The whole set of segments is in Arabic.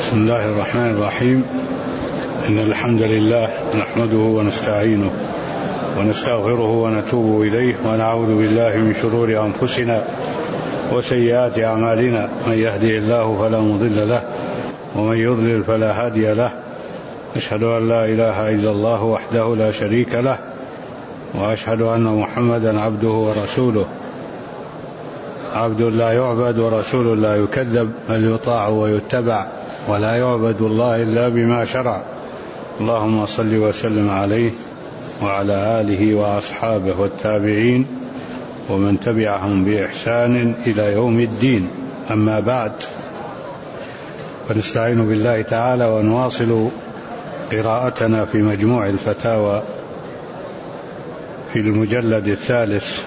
بسم الله الرحمن الرحيم. إن الحمد لله نحمده ونستعينه ونستغفره ونتوب إليه ونعوذ بالله من شرور أنفسنا وسيئات أعمالنا. من يهده الله فلا مضل له ومن يضلل فلا هادي له. أشهد أن لا إله إلا الله وحده لا شريك له وأشهد أن محمدا عبده ورسوله، عبد لا يعبد ورسول لا يكذب، بل يطاع ويتبع، ولا يعبد الله إلا بما شرع. اللهم صل وسلم عليه وعلى آله وأصحابه والتابعين ومن تبعهم بإحسان إلى يوم الدين. أما بعد، فنستعين بالله تعالى ونواصل قراءتنا في مجموع الفتاوى في المجلد الثالث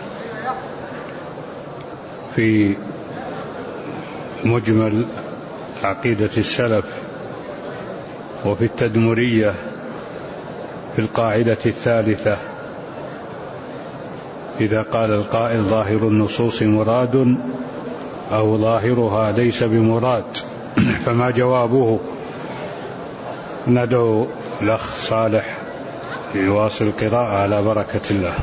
في مجمل عقيدة السلف، وفي التدمرية في القاعدة الثالثة: إذا قال القائل ظاهر النصوص مراد أو ظاهرها ليس بمراد، فما جوابه؟ ندعو الأخ صالح يواصل القراءة على بركة الله.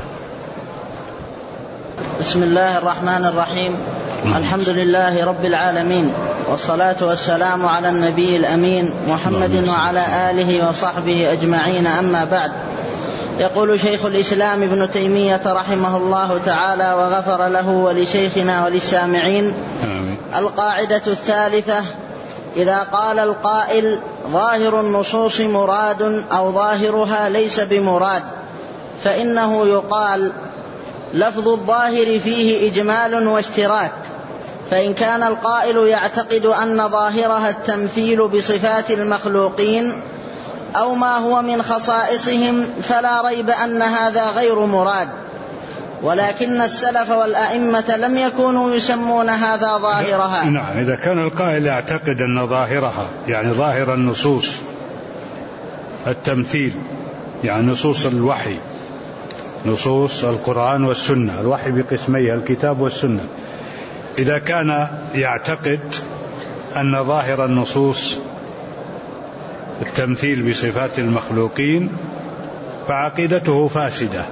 بسم الله الرحمن الرحيم. الحمد لله رب العالمين، والصلاة والسلام على النبي الأمين محمد وعلى آله وصحبه أجمعين. أما بعد، يقول شيخ الإسلام ابن تيمية رحمه الله تعالى وغفر له ولشيخنا وللسامعين: القاعدة الثالثة: إذا قال القائل ظاهر النصوص مراد أو ظاهرها ليس بمراد، فإنه يقال: لفظ الظاهر فيه إجمال واشتراك، فإن كان القائل يعتقد أن ظاهرها التمثيل بصفات المخلوقين أو ما هو من خصائصهم فلا ريب أن هذا غير مراد، ولكن السلف والأئمة لم يكونوا يسمون هذا ظاهرها. نعم، إذا كان القائل يعتقد أن ظاهرها يعني ظاهر النصوص التمثيل، يعني نصوص الوحي، نصوص القرآن والسنة، الوحي بقسميه الكتاب والسنة، إذا كان يعتقد أن ظاهر النصوص التمثيل بصفات المخلوقين فعقيدته فاسدة،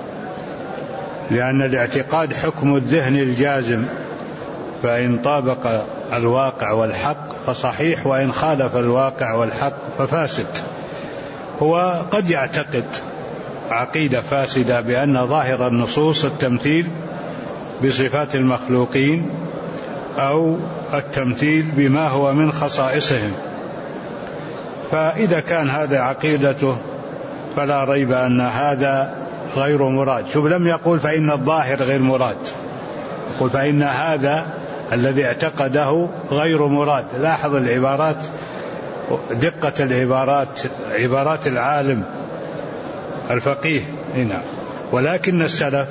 لأن الاعتقاد حكم الذهن الجازم، فإن طابق الواقع والحق فصحيح، وإن خالف الواقع والحق ففاسد. هو قد يعتقد عقيدة فاسدة بأن ظاهر النصوص التمثيل بصفات المخلوقين أو التمثيل بما هو من خصائصهم، فإذا كان هذا عقيدته فلا ريب أن هذا غير مراد. شوف، لم يقول فإن الظاهر غير مراد، يقول فإن هذا الذي اعتقده غير مراد. لاحظ العبارات، دقة العبارات، عبارات العالم الفقيه هنا. ولكن السلف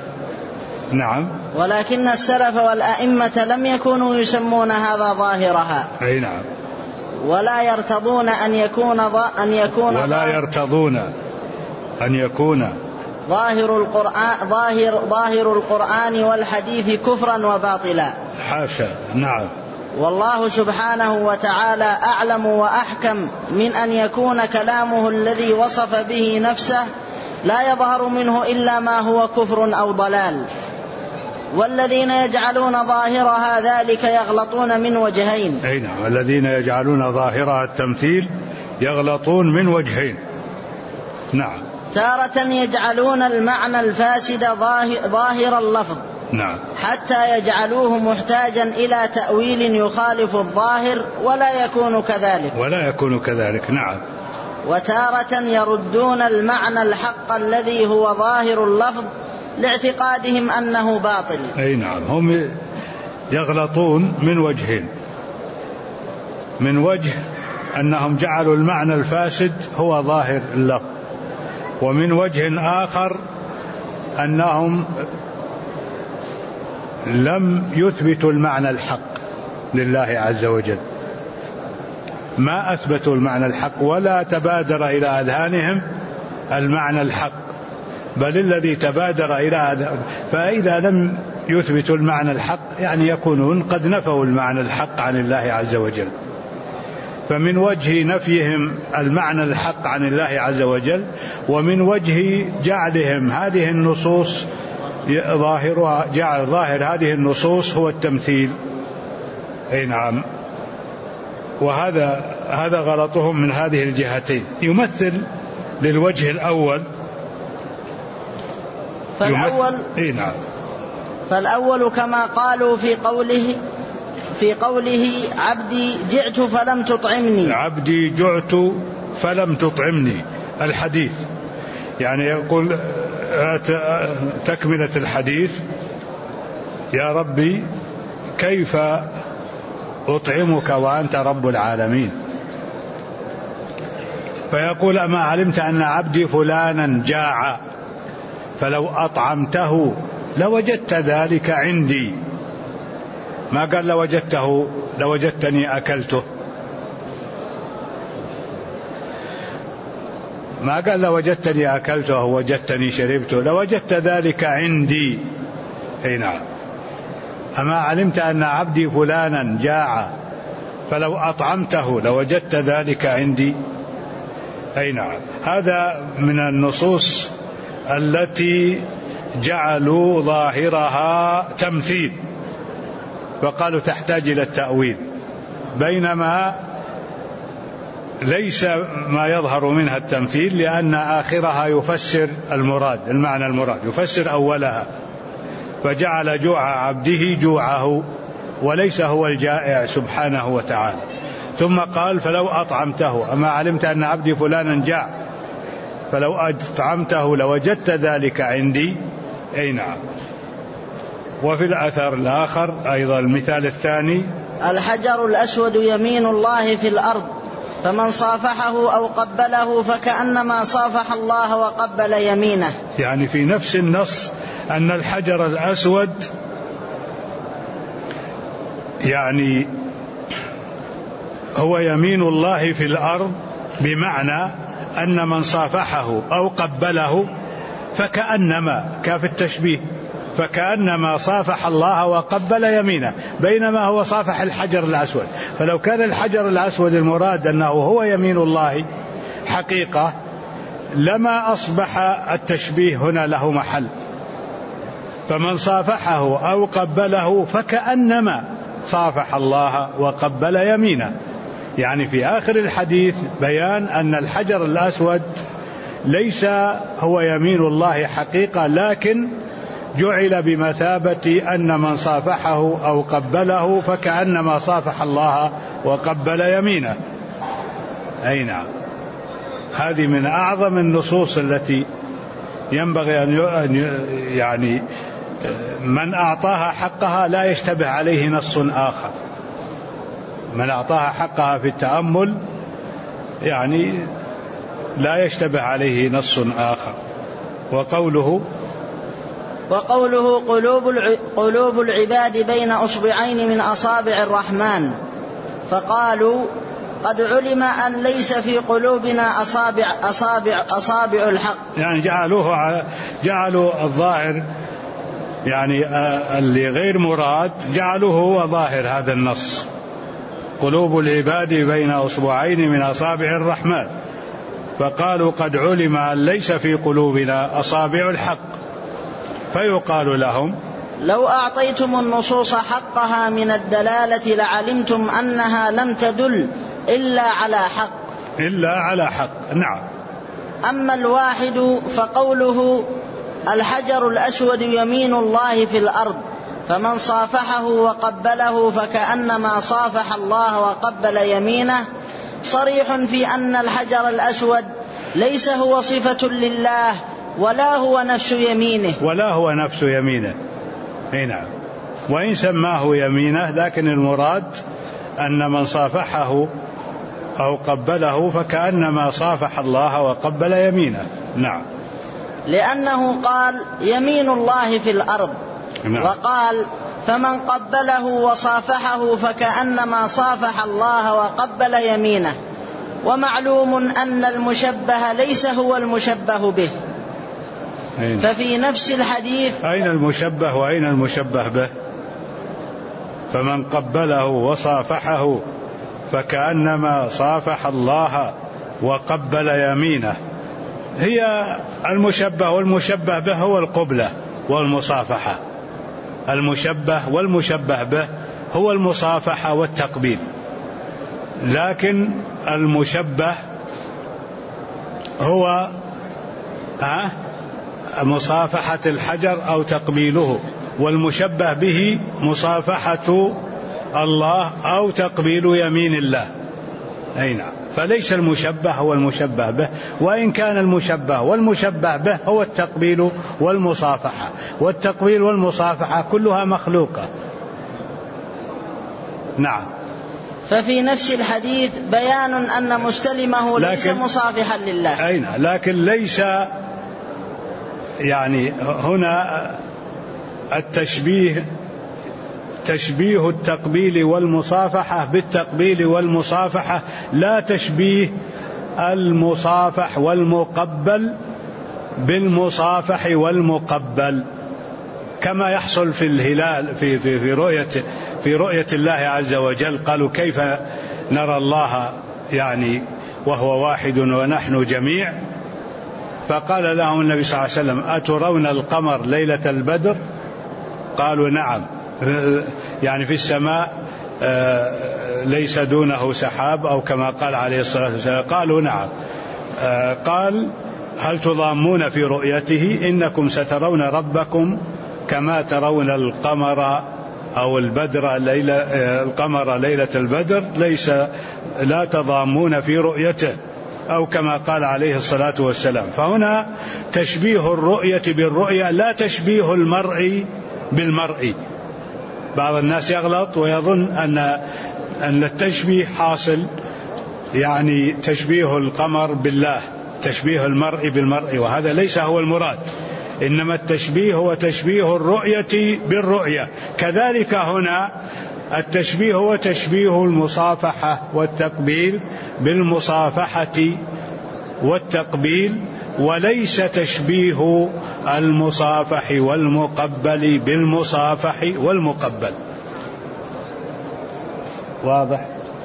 ولكن السلف والأئمة لم يكونوا يسمون هذا ظاهرها. أي نعم. ولا يرتضون أن يكون ظاهر القرآن والحديث كفرا وباطلا. حاشا. نعم. والله سبحانه وتعالى أعلم وأحكم من أن يكون كلامه الذي وصف به نفسه لا يظهر منه إلا ما هو كفر أو ضلال. والذين يجعلون ظاهرها ذلك يغلطون من وجهين. أي نعم، الذين يجعلون ظاهرها التمثيل يغلطون من وجهين. نعم. تارة يجعلون المعنى الفاسد ظاهر اللفظ، نعم، حتى يجعلوه محتاجا إلى تأويل يخالف الظاهر ولا يكون كذلك. نعم. وتارة يردون المعنى الحق الذي هو ظاهر اللفظ لاعتقادهم أنه باطل. أي نعم، هم يغلطون من وجهين: من وجه أنهم جعلوا المعنى الفاسد هو ظاهر اللفظ، ومن وجه آخر أنهم لم يثبتوا المعنى الحق لله عز وجل، ما أثبتوا المعنى الحق ولا تبادر إلى أذهانهم المعنى الحق، بل الذي تبادر إلى أذهانهم. فإذا لم يثبتوا المعنى الحق يعني يكونون قد نفوا المعنى الحق عن الله عز وجل. فمن وجه نفيهم المعنى الحق عن الله عز وجل، ومن وجه جعلهم هذه النصوص ظاهرها، جعل ظاهر هذه النصوص هو التمثيل. أي نعم. وهذا غلطهم من هذه الجهتين. يمثل للوجه الأول نعم. فالأول كما قالوا في قوله عبدي جعت فلم تطعمني، عبدي جعت فلم تطعمني، الحديث يعني يقول تكملة الحديث: يا ربي كيف أطعمك وأنت رب العالمين؟ فيقول: أما علمت أن عبدي فلانا جاع فلو أطعمته لوجدت ذلك عندي. ما قال لوجدته لوجدتني أكلته، ما قال لوجدتني أكلته وجدتني شربته، لوجدت ذلك عندي. أي نعم. أما علمت أن عبدي فلانا جاع فلو أطعمته لوجدت ذلك عندي. أي نعم. هذا من النصوص التي جعلوا ظاهرها تمثيل، وقالوا تحتاج إلى التأويل، بينما ليس ما يظهر منها التمثيل، لأن آخرها يفسر المراد، المعنى المراد يفسر أولها، فجعل جوع عبده جوعه وليس هو الجائع سبحانه وتعالى. ثم قال: فلو أطعمته، أما علمت أن عبدي فلانا جاع فلو أطعمته لوجدت ذلك عندي. أي نعم. وفي الأثر الآخر أيضا المثال الثاني: الحجر الأسود يمين الله في الأرض، فمن صافحه أو قبله فكأنما صافح الله وقبل يمينه. يعني في نفس النص أن الحجر الأسود يعني هو يمين الله في الأرض، بمعنى أن من صافحه أو قبله فكأنما، كاف التشبيه، فكأنما صافح الله وقبل يمينه، بينما هو صافح الحجر الأسود. فلو كان الحجر الأسود المراد أنه هو يمين الله حقيقة لما أصبح التشبيه هنا له محل. فمن صافحه أو قبله فكأنما صافح الله وقبل يمينه. يعني في آخر الحديث بيان أن الحجر الأسود ليس هو يمين الله حقيقة، لكن جعل بمثابة أن من صافحه أو قبله فكأنما صافح الله وقبل يمينه. أي نعم. هذه من أعظم النصوص التي ينبغي أن يعني من أعطاها حقها لا يشتبه عليه نص آخر. من أعطاها حقها في التأمل يعني لا يشتبه عليه نص آخر. وقوله قلوب العباد بين أصبعين من أصابع الرحمن، فقالوا قد علم أن ليس في قلوبنا أصابع الحق. يعني جعلوا الظاهر يعني اللي غير مراد جعلوه هو ظاهر هذا النص. قلوب العباد بين أصبعين من أصابع الرحمن، فقالوا قد علم أن ليس في قلوبنا أصابع الحق. فيقال لهم: لو أعطيتم النصوص حقها من الدلالة لعلمتم أنها لم تدل إلا على حق. نعم. أما الواحد فقوله الحجر الأسود يمين الله في الأرض، فمن صافحه وقبله فكأنما صافح الله وقبل يمينه، صريح في أن الحجر الأسود ليس هو صفة لله ولا هو نفس يمينه. نعم. وإن سماه يمينه، لكن المراد أن من صافحه أو قبله فكأنما صافح الله وقبل يمينه. نعم. لأنه قال يمين الله في الأرض. نعم. وقال فمن قبله وصافحه فكأنما صافح الله وقبل يمينه. ومعلوم أن المشبه ليس هو المشبه به. ففي نفس الحديث أين المشبه وأين المشبه به؟ فمن قبله وصافحه فكأنما صافح الله وقبل يمينه. هي المشبه والمشبه به هو القبلة والمصافحة. المشبه والمشبه به هو المصافحة والتقبيل، لكن المشبه هو مصافحة الحجر أو تقبيله، والمشبه به مصافحة الله أو تقبيل يمين الله. أي نعم. فليس المشبه هو المشبه به، وإن كان المشبه والمشبه به هو التقبيل والمصافحة، والتقبيل والمصافحة كلها مخلوقة. نعم. ففي نفس الحديث بيان أن مستلمه ليس مصافحا لله. أي نعم. لكن ليس يعني هنا التشبيه تشبيه التقبيل والمصافحة بالتقبيل والمصافحة، لا تشبيه المصافح والمقبل بالمصافح والمقبل، كما يحصل في الهلال في رؤية الله عز وجل. قالوا كيف نرى الله يعني وهو واحد ونحن جميع؟ فقال لهم النبي صلى الله عليه وسلم: أترون القمر ليلة البدر؟ قالوا نعم، يعني في السماء ليس دونه سحاب، أو كما قال عليه الصلاة والسلام. قالوا نعم. قال: هل تضامون في رؤيته؟ إنكم سترون ربكم كما ترون القمر أو القمر ليلة البدر، لا تضامون في رؤيته، أو كما قال عليه الصلاة والسلام. فهنا تشبيه الرؤية بالرؤية، لا تشبيه المرء بالمرء. بعض الناس يغلط ويظن أن التشبيه حاصل، يعني تشبيه القمر بالله، تشبيه المرء بالمرء، وهذا ليس هو المراد. إنما التشبيه هو تشبيه الرؤية بالرؤية. كذلك هنا التشبيه هو تشبيه المصافحة والتقبيل بالمصافحة والتقبيل، وليس تشبيه المصافح والمقبل بالمصافح والمقبل. واضح؟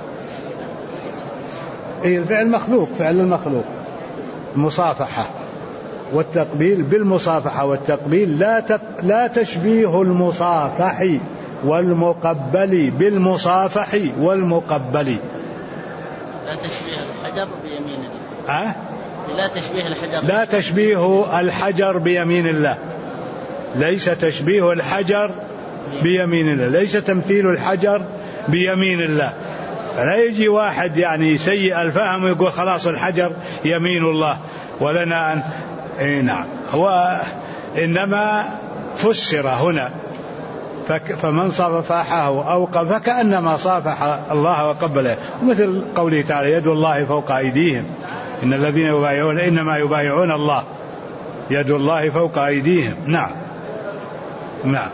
الفعل مخلوق، فعل المخلوق. مصافحة والتقبيل بالمصافحة والتقبيل، لا تشبيه المصافح والمقبل بالمصافح والمقبل. لا تشبيه الحجر بيمين الله. لا تشبيه الحجر بيمين الله، ليس تشبيه الحجر بيمين الله، ليس تمثيل الحجر بيمين الله. فلا يجي واحد يعني سيء الفهم ويقول خلاص الحجر يمين الله ولنا أن نعم. هو إنما فسر هنا، فمن صافحه أو فكأنما صافح الله وقبله، مثل قوله تعالى: يد الله فوق أيديهم، إن الذين يبايعون إنما يبايعون الله، يد الله فوق أيديهم. نعم. نعم.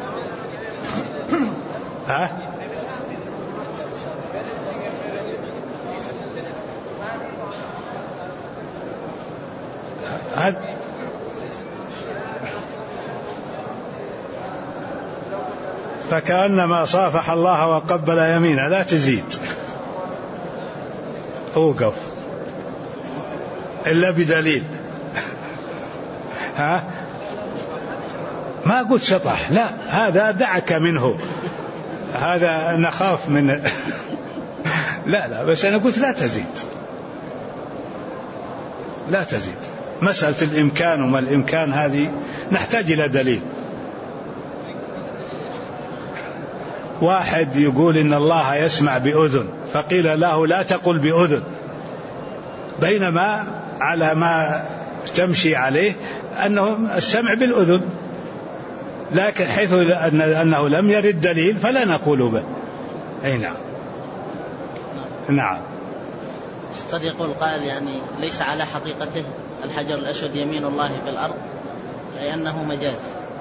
فكأنما صافح الله وقبل يمينه. لا تزيد، أوقف إلا بدليل. ما قلت شطح، لا، هذا دعك منه، هذا نخاف من لا بس أنا قلت لا تزيد، لا تزيد. مسألة الإمكان وما الإمكان هذه نحتاج إلى دليل. واحد يقول إن الله يسمع بأذن، فقيل له لا تقل بأذن، بينما على ما تمشي عليه أنه السمع بالأذن، لكن حيث أنه لم يرد دليل فلا نقول به. أي نعم. نعم. قد يقول قائل يعني ليس على حقيقته الحجر الأسود يمين الله في الأرض، أي أنه مجاز.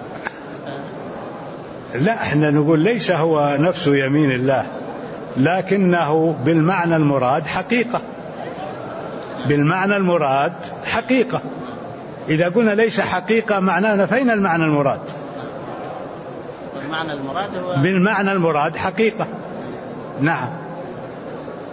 لا، احنا نقول ليس هو نفس يمين الله، لكنه بالمعنى المراد حقيقة، بالمعنى المراد حقيقة. إذا قلنا ليس حقيقة معناه فين المعنى المراد؟ المعنى المراد هو بالمعنى المراد حقيقة. نعم.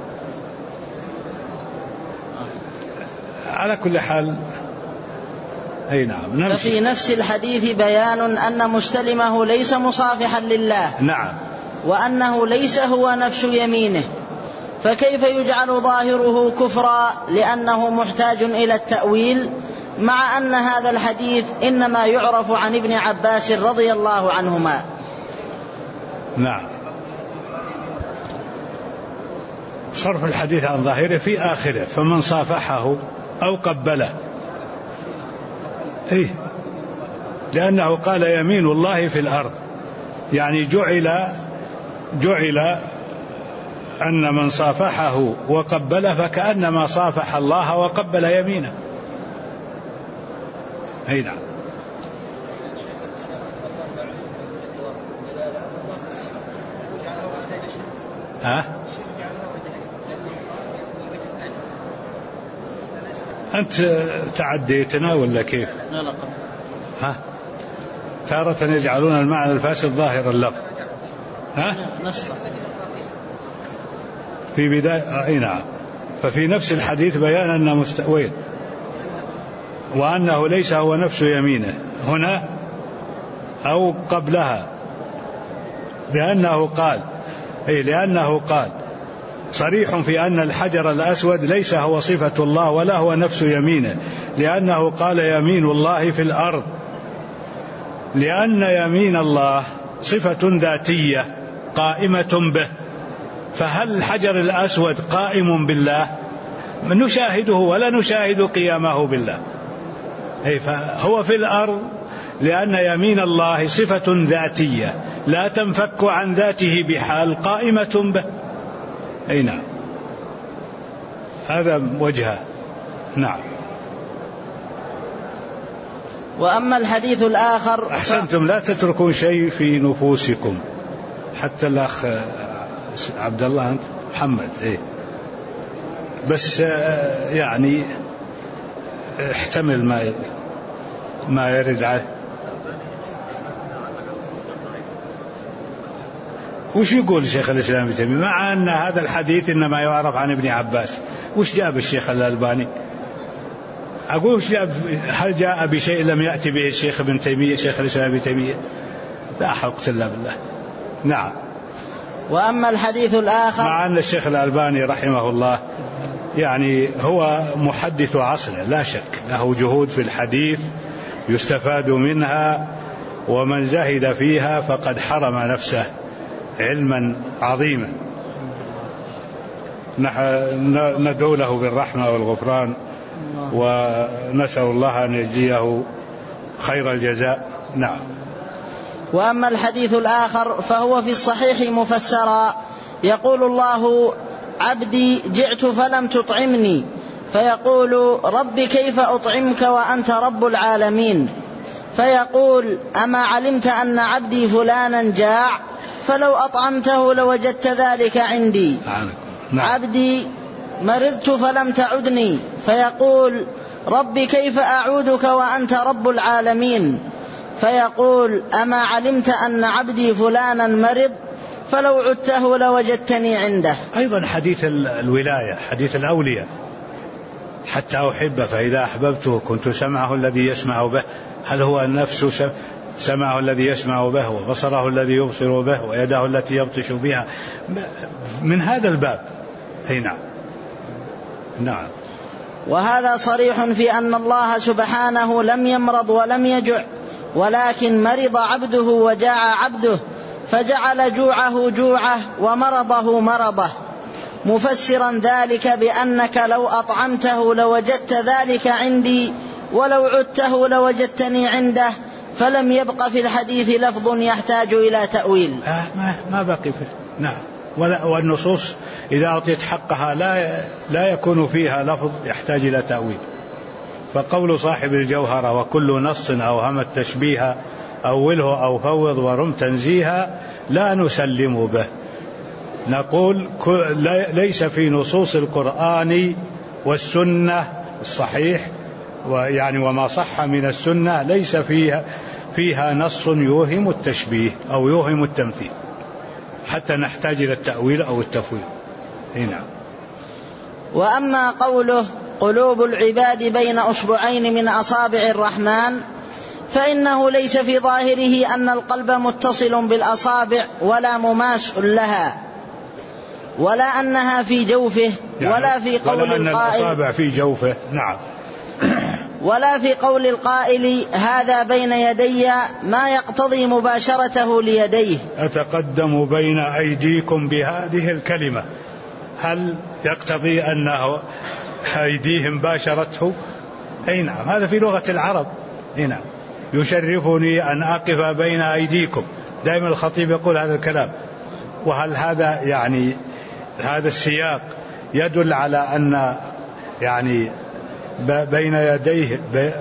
على كل حال أي نعم. ففي نفس الحديث بيان أن مستلمه ليس مصافحا لله. نعم. وأنه ليس هو نفس يمينه، فكيف يجعل ظاهره كفرا لأنه محتاج إلى التأويل، مع أن هذا الحديث إنما يعرف عن ابن عباس رضي الله عنهما. نعم. صرف الحديث عن ظاهره في آخره، فمن صافحه أو قبله، لأنه قال يمين الله في الأرض، يعني جعل أن من صافحه وقبله فكأنما صافح الله وقبل يمينه. نعم. أنت تعديتنا ولا كيف؟ لا. تارة يجعلون المعنى الفاسد ظاهر اللفظ. نفسه في بداية. نعم. ففي نفس الحديث بيان أن مستوين وأنه ليس هو نفس يمينه هنا أو قبلها، لأنه قال صريح في أن الحجر الأسود ليس هو صفة الله ولا هو نفس يمينه، لأنه قال يمين الله في الأرض، لأن يمين الله صفة ذاتية قائمة به. فهل الحجر الأسود قائم بالله؟ نشاهده ولا نشاهد قيامه بالله. فهو في الأرض لأن يمين الله صفة ذاتية لا تنفك عن ذاته بحال، قائمة به. نعم. هذا وجهه. نعم. وأما الحديث الآخر أحسنتم، لا تتركون شيء في نفوسكم. حتى الأخ عبد الله أنت محمد بس يعني احتمل ما يرد عليه. وش يقول شيخ الإسلام ابن تيمية مع أن هذا الحديث إنما يعرف عن ابن عباس؟ وش جاب الشيخ الألباني؟ أقول وش جاب؟ هل جاء بشيء لم يأتي به الشيخ ابن تيمية شيخ الإسلام ابن تيمية؟ لا حول إلا بالله. نعم. وأما الحديث الآخر، مع أن الشيخ الألباني رحمه الله يعني هو محدث عصره لا شك، له جهود في الحديث يستفاد منها، ومن زهد فيها فقد حرم نفسه علما عظيما. ندعو له بالرحمة والغفران، ونسأل الله أن يجزيه خير الجزاء. نعم. وأما الحديث الآخر فهو في الصحيح مفسرا، يقول الله: عبدي جئت فلم تطعمني، فيقول: رب كيف أطعمك وأنت رب العالمين؟ فيقول: أما علمت أن عبدي فلانا جاع، فلو أطعمته لوجدت ذلك عندي. عبدي مرضت فلم تعدني، فيقول: رب كيف أعودك وأنت رب العالمين؟ فيقول: أما علمت أن عبدي فلانا مرض، فلو عدته لوجدتني عنده. أيضا حديث الولاية، حديث الأولياء: حتى أحبه فإذا أحببته كنت سمعه الذي يسمع به. هل هو النفس سمعه الذي يسمع به، وبصره الذي يبصر به، ويده التي يبطش بها؟ من هذا الباب. نعم. وهذا صريح في أن الله سبحانه لم يمرض ولم يجع، ولكن مرض عبده وجاع عبده، فجعل جوعه جوعه ومرضه مرضه، مفسرا ذلك بأنك لو أطعمته لوجدت ذلك عندي، ولو عدته لوجدتني عنده. فلم يبق في الحديث لفظ يحتاج إلى تأويل. ما بقي فيه. نعم. والنصوص إذا أعطيت حقها لا يكون فيها لفظ يحتاج إلى تأويل. فقول صاحب الجوهرة: وكل نص أوهم التشبيه أوله أو فوض ورم تنزيها، لا نسلم به. نقول ليس في نصوص القرآن والسنة الصحيح يعني وما صح من السنة ليس فيها نص يوهم التشبيه أو يوهم التمثيل حتى نحتاج إلى التأويل أو التفويض. نعم. وأما قوله: قلوب العباد بين أصبعين من أصابع الرحمن، فإنه ليس في ظاهره أن القلب متصل بالأصابع ولا مماس لها، ولا أنها في جوفه، يعني ولا في قول ولا أن القائل الأصابع في جوفه. نعم. ولا في قول القائل هذا بين يدي ما يقتضي مباشرته ليديه. أتقدم بين أيديكم بهذه الكلمة، هل يقتضي أنه أيديهم باشرته؟ أي نعم، هذا في لغة العرب. أي نعم، يشرفني أن أقف بين أيديكم، دائما الخطيب يقول هذا الكلام. وهل هذا يعني هذا السياق يدل على أن يعني بين يديه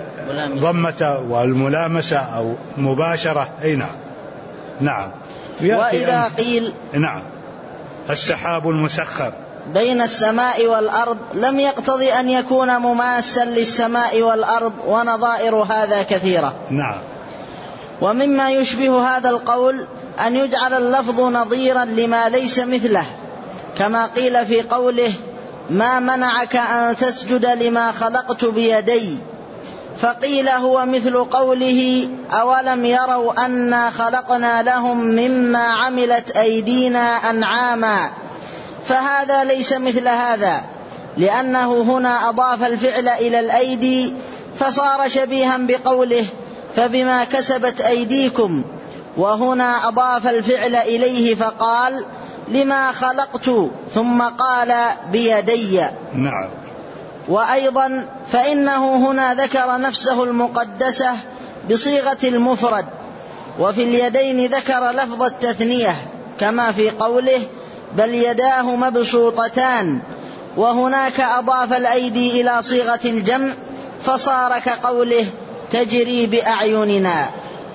ضمة والملامسة أو مباشرة؟ أي نعم. نعم. وإذا قيل نعم السحاب المسخر بين السماء والأرض لم يقتضي أن يكون مماسا للسماء والأرض، ونظائر هذا كثيرة. نعم. ومما يشبه هذا القول أن يجعل اللفظ نظيرا لما ليس مثله، كما قيل في قوله ما منعك أن تسجد لما خلقت بيدي، فقيل هو مثل قوله أولم يروا أنا خلقنا لهم مما عملت أيدينا أنعاما، فهذا ليس مثل هذا، لأنه هنا أضاف الفعل إلى الأيدي فصار شبيها بقوله فبما كسبت أيديكم، وهنا أضاف الفعل إليه فقال لما خلقت ثم قال بيدي. نعم. وأيضا فإنه هنا ذكر نفسه المقدسة بصيغة المفرد، وفي اليدين ذكر لفظ التثنية كما في قوله بل يداه مبسوطتان، وهناك أضاف الأيدي إلى صيغة الجمع فصار كقوله تجري بأعيننا.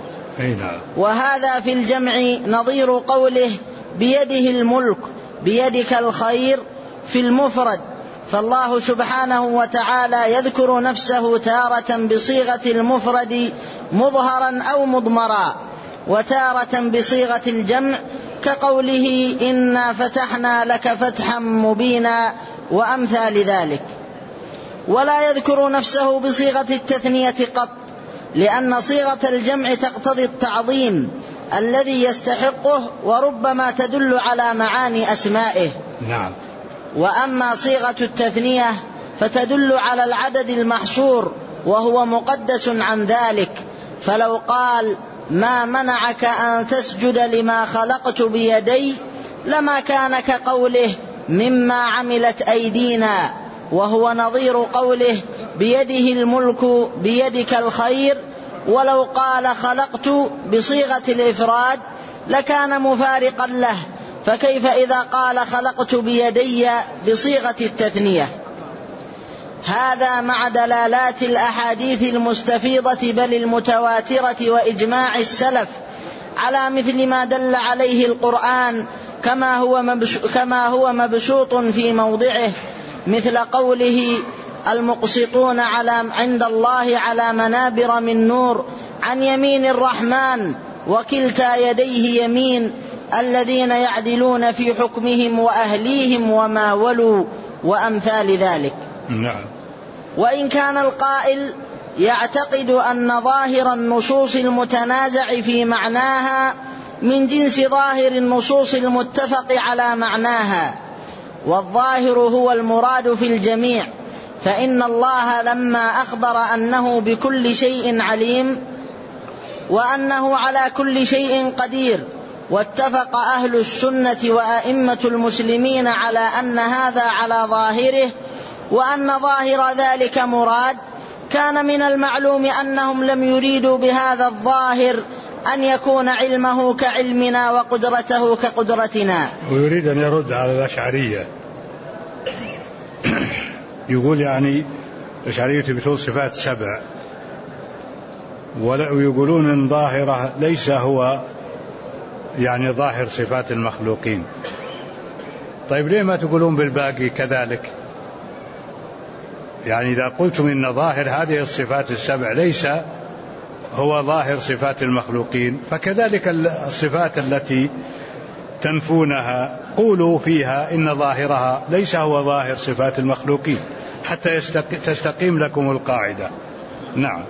وهذا في الجمع نظير قوله بيده الملك بيدك الخير في المفرد، فالله سبحانه وتعالى يذكر نفسه تارة بصيغة المفرد مظهرا أو مضمرا، وتارة بصيغة الجمع كقوله إنا فتحنا لك فتحا مبينا وأمثال ذلك. ولا يذكر نفسه بصيغة التثنية قط، لأن صيغة الجمع تقتضي التعظيم الذي يستحقه، وربما تدل على معاني أسمائه. نعم. وأما صيغة التثنية فتدل على العدد المحصور، وهو مقدس عن ذلك، فلو قال ما منعك أن تسجد لما خلقت بيدي لما كان كقوله مما عملت أيدينا، وهو نظير قوله بيده الملك بيدك الخير. ولو قال خلقت بصيغة الإفراد لكان مفارقا له، فكيف إذا قال خلقت بيدي بصيغة التثنية؟ هذا مع دلالات الأحاديث المستفيضة بل المتواترة وإجماع السلف على مثل ما دل عليه القرآن، كما هو مبسوط في موضعه، مثل قوله المقسطون عند الله على منابر من نور عن يمين الرحمن وكلتا يديه يمين الذين يعدلون في حكمهم وأهليهم وما ولوا وأمثال ذلك. نعم. وإن كان القائل يعتقد أن ظاهر النصوص المتنازع في معناها من جنس ظاهر النصوص المتفق على معناها، والظاهر هو المراد في الجميع، فإن الله لما أخبر أنه بكل شيء عليم وأنه على كل شيء قدير، واتفق أهل السنة وأئمة المسلمين على أن هذا على ظاهره وأن ظاهر ذلك مراد، كان من المعلوم أنهم لم يريدوا بهذا الظاهر أن يكون علمه كعلمنا وقدرته كقدرتنا. ويريد أن يرد على الأشعرية، يقول يعني الأشعرية بتقول صفات 7، ويقولون إن ظاهره ليس هو يعني ظاهر صفات المخلوقين. طيب ليه ما تقولون بالباقي كذلك؟ يعني إذا قلتم إن ظاهر هذه الصفات 7 ليس هو ظاهر صفات المخلوقين، فكذلك الصفات التي تنفونها قولوا فيها إن ظاهرها ليس هو ظاهر صفات المخلوقين، حتى تستقيم لكم القاعدة. نعم.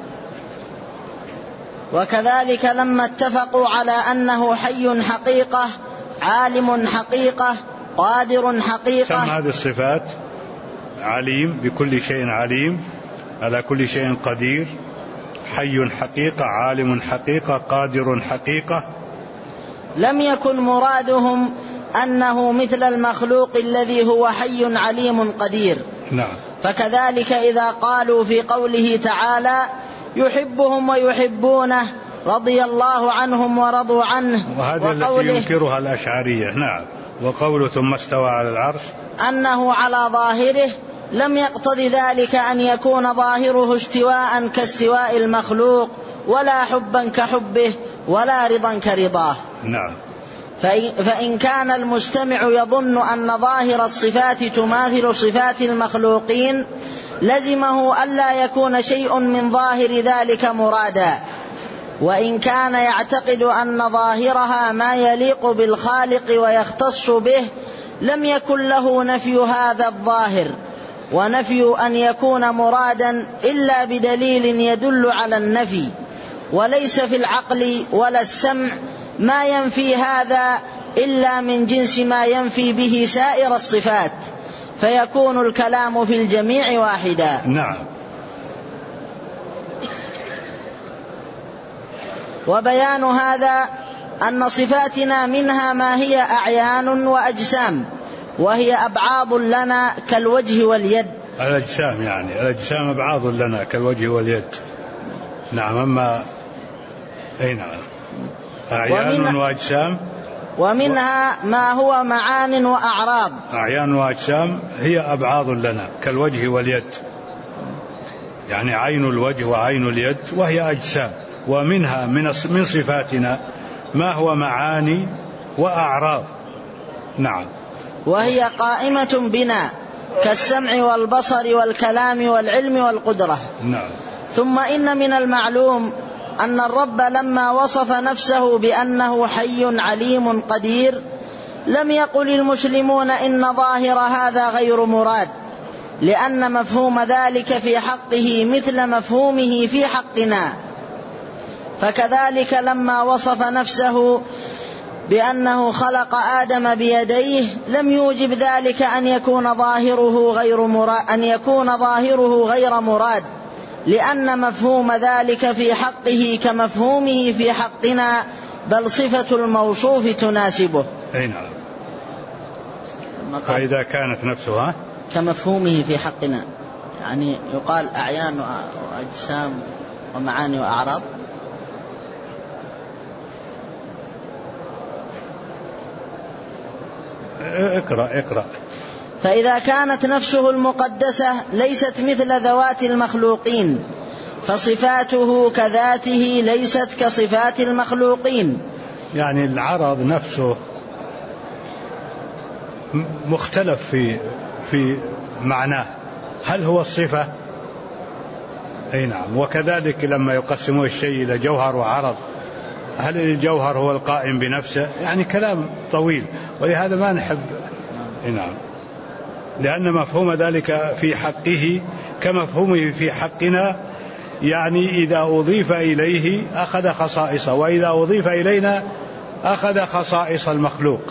وكذلك لما اتفقوا على أنه حي حقيقة، عالم حقيقة، قادر حقيقة. سمى هذه الصفات: عليم، بكل شيء عليم، على كل شيء قدير، حي حقيقة، عالم حقيقة، قادر حقيقة. لم يكن مرادهم أنه مثل المخلوق الذي هو حي عليم قدير. نعم. فكذلك إذا قالوا في قوله تعالى: يحبهم ويحبونه، رضي الله عنهم ورضوا عنه، وهذا التي ينكرها الأشعرية. نعم. وقوله ثم استوى على العرش أنه على ظاهره لم يقتض ذلك أن يكون ظاهره استواء كاستواء المخلوق، ولا حبا كحبه، ولا رضا كرضاه. نعم. فإن كان المستمع يظن أن ظاهر الصفات تماثل صفات المخلوقين، لزمه ألا يكون شيء من ظاهر ذلك مرادا. وإن كان يعتقد أن ظاهرها ما يليق بالخالق ويختص به، لم يكن له نفي هذا الظاهر، ونفي أن يكون مرادا إلا بدليل يدل على النفي، وليس في العقل ولا السمع ما ينفي هذا إلا من جنس ما ينفي به سائر الصفات، فيكون الكلام في الجميع واحدا. نعم. وبيان هذا أن صفاتنا منها ما هي أعيان وأجسام، وهي أبعاض لنا كالوجه واليد. الأجسام يعني الأجسام أبعاض لنا كالوجه واليد. نعم. أما أي نعم، أعيان وأجسام. ومنها ما هو معان وأعراض. أعيان وأجسام هي أبعاض لنا كالوجه واليد، يعني عين الوجه وعين اليد، وهي أجسام. ومنها من صفاتنا ما هو معاني وأعراض. نعم. وهي قائمة بنا كالسمع والبصر والكلام والعلم والقدرة. نعم. ثم إن من المعلوم أن الرب لما وصف نفسه بأنه حي عليم قدير، لم يقل المسلمون إن ظاهر هذا غير مراد، لأن مفهوم ذلك في حقه مثل مفهومه في حقنا. فكذلك لما وصف نفسه بأنه خلق آدم بيديه، لم يوجب ذلك أن يكون ظاهره غير مراد، لأن مفهوم ذلك في حقه كمفهومه في حقنا، بل صفة الموصوف تناسبه. أي نعم. فإذا كانت نفسها كمفهومه في حقنا، يعني يقال أعيان وأجسام ومعاني وأعراض. اقرأ. فإذا كانت نفسه المقدسة ليست مثل ذوات المخلوقين، فصفاته كذاته ليست كصفات المخلوقين. يعني العرض نفسه مختلف في معناه، هل هو الصفة؟ أي نعم. وكذلك لما يقسموا الشيء إلى جوهر وعرض، هل الجوهر هو القائم بنفسه؟ يعني كلام طويل، ولهذا ما نحب. نعم. لأن مفهوم ذلك في حقه كمفهومه في حقنا، يعني إذا أضيف إليه أخذ خصائصه، وإذا أضيف إلينا أخذ خصائص المخلوق.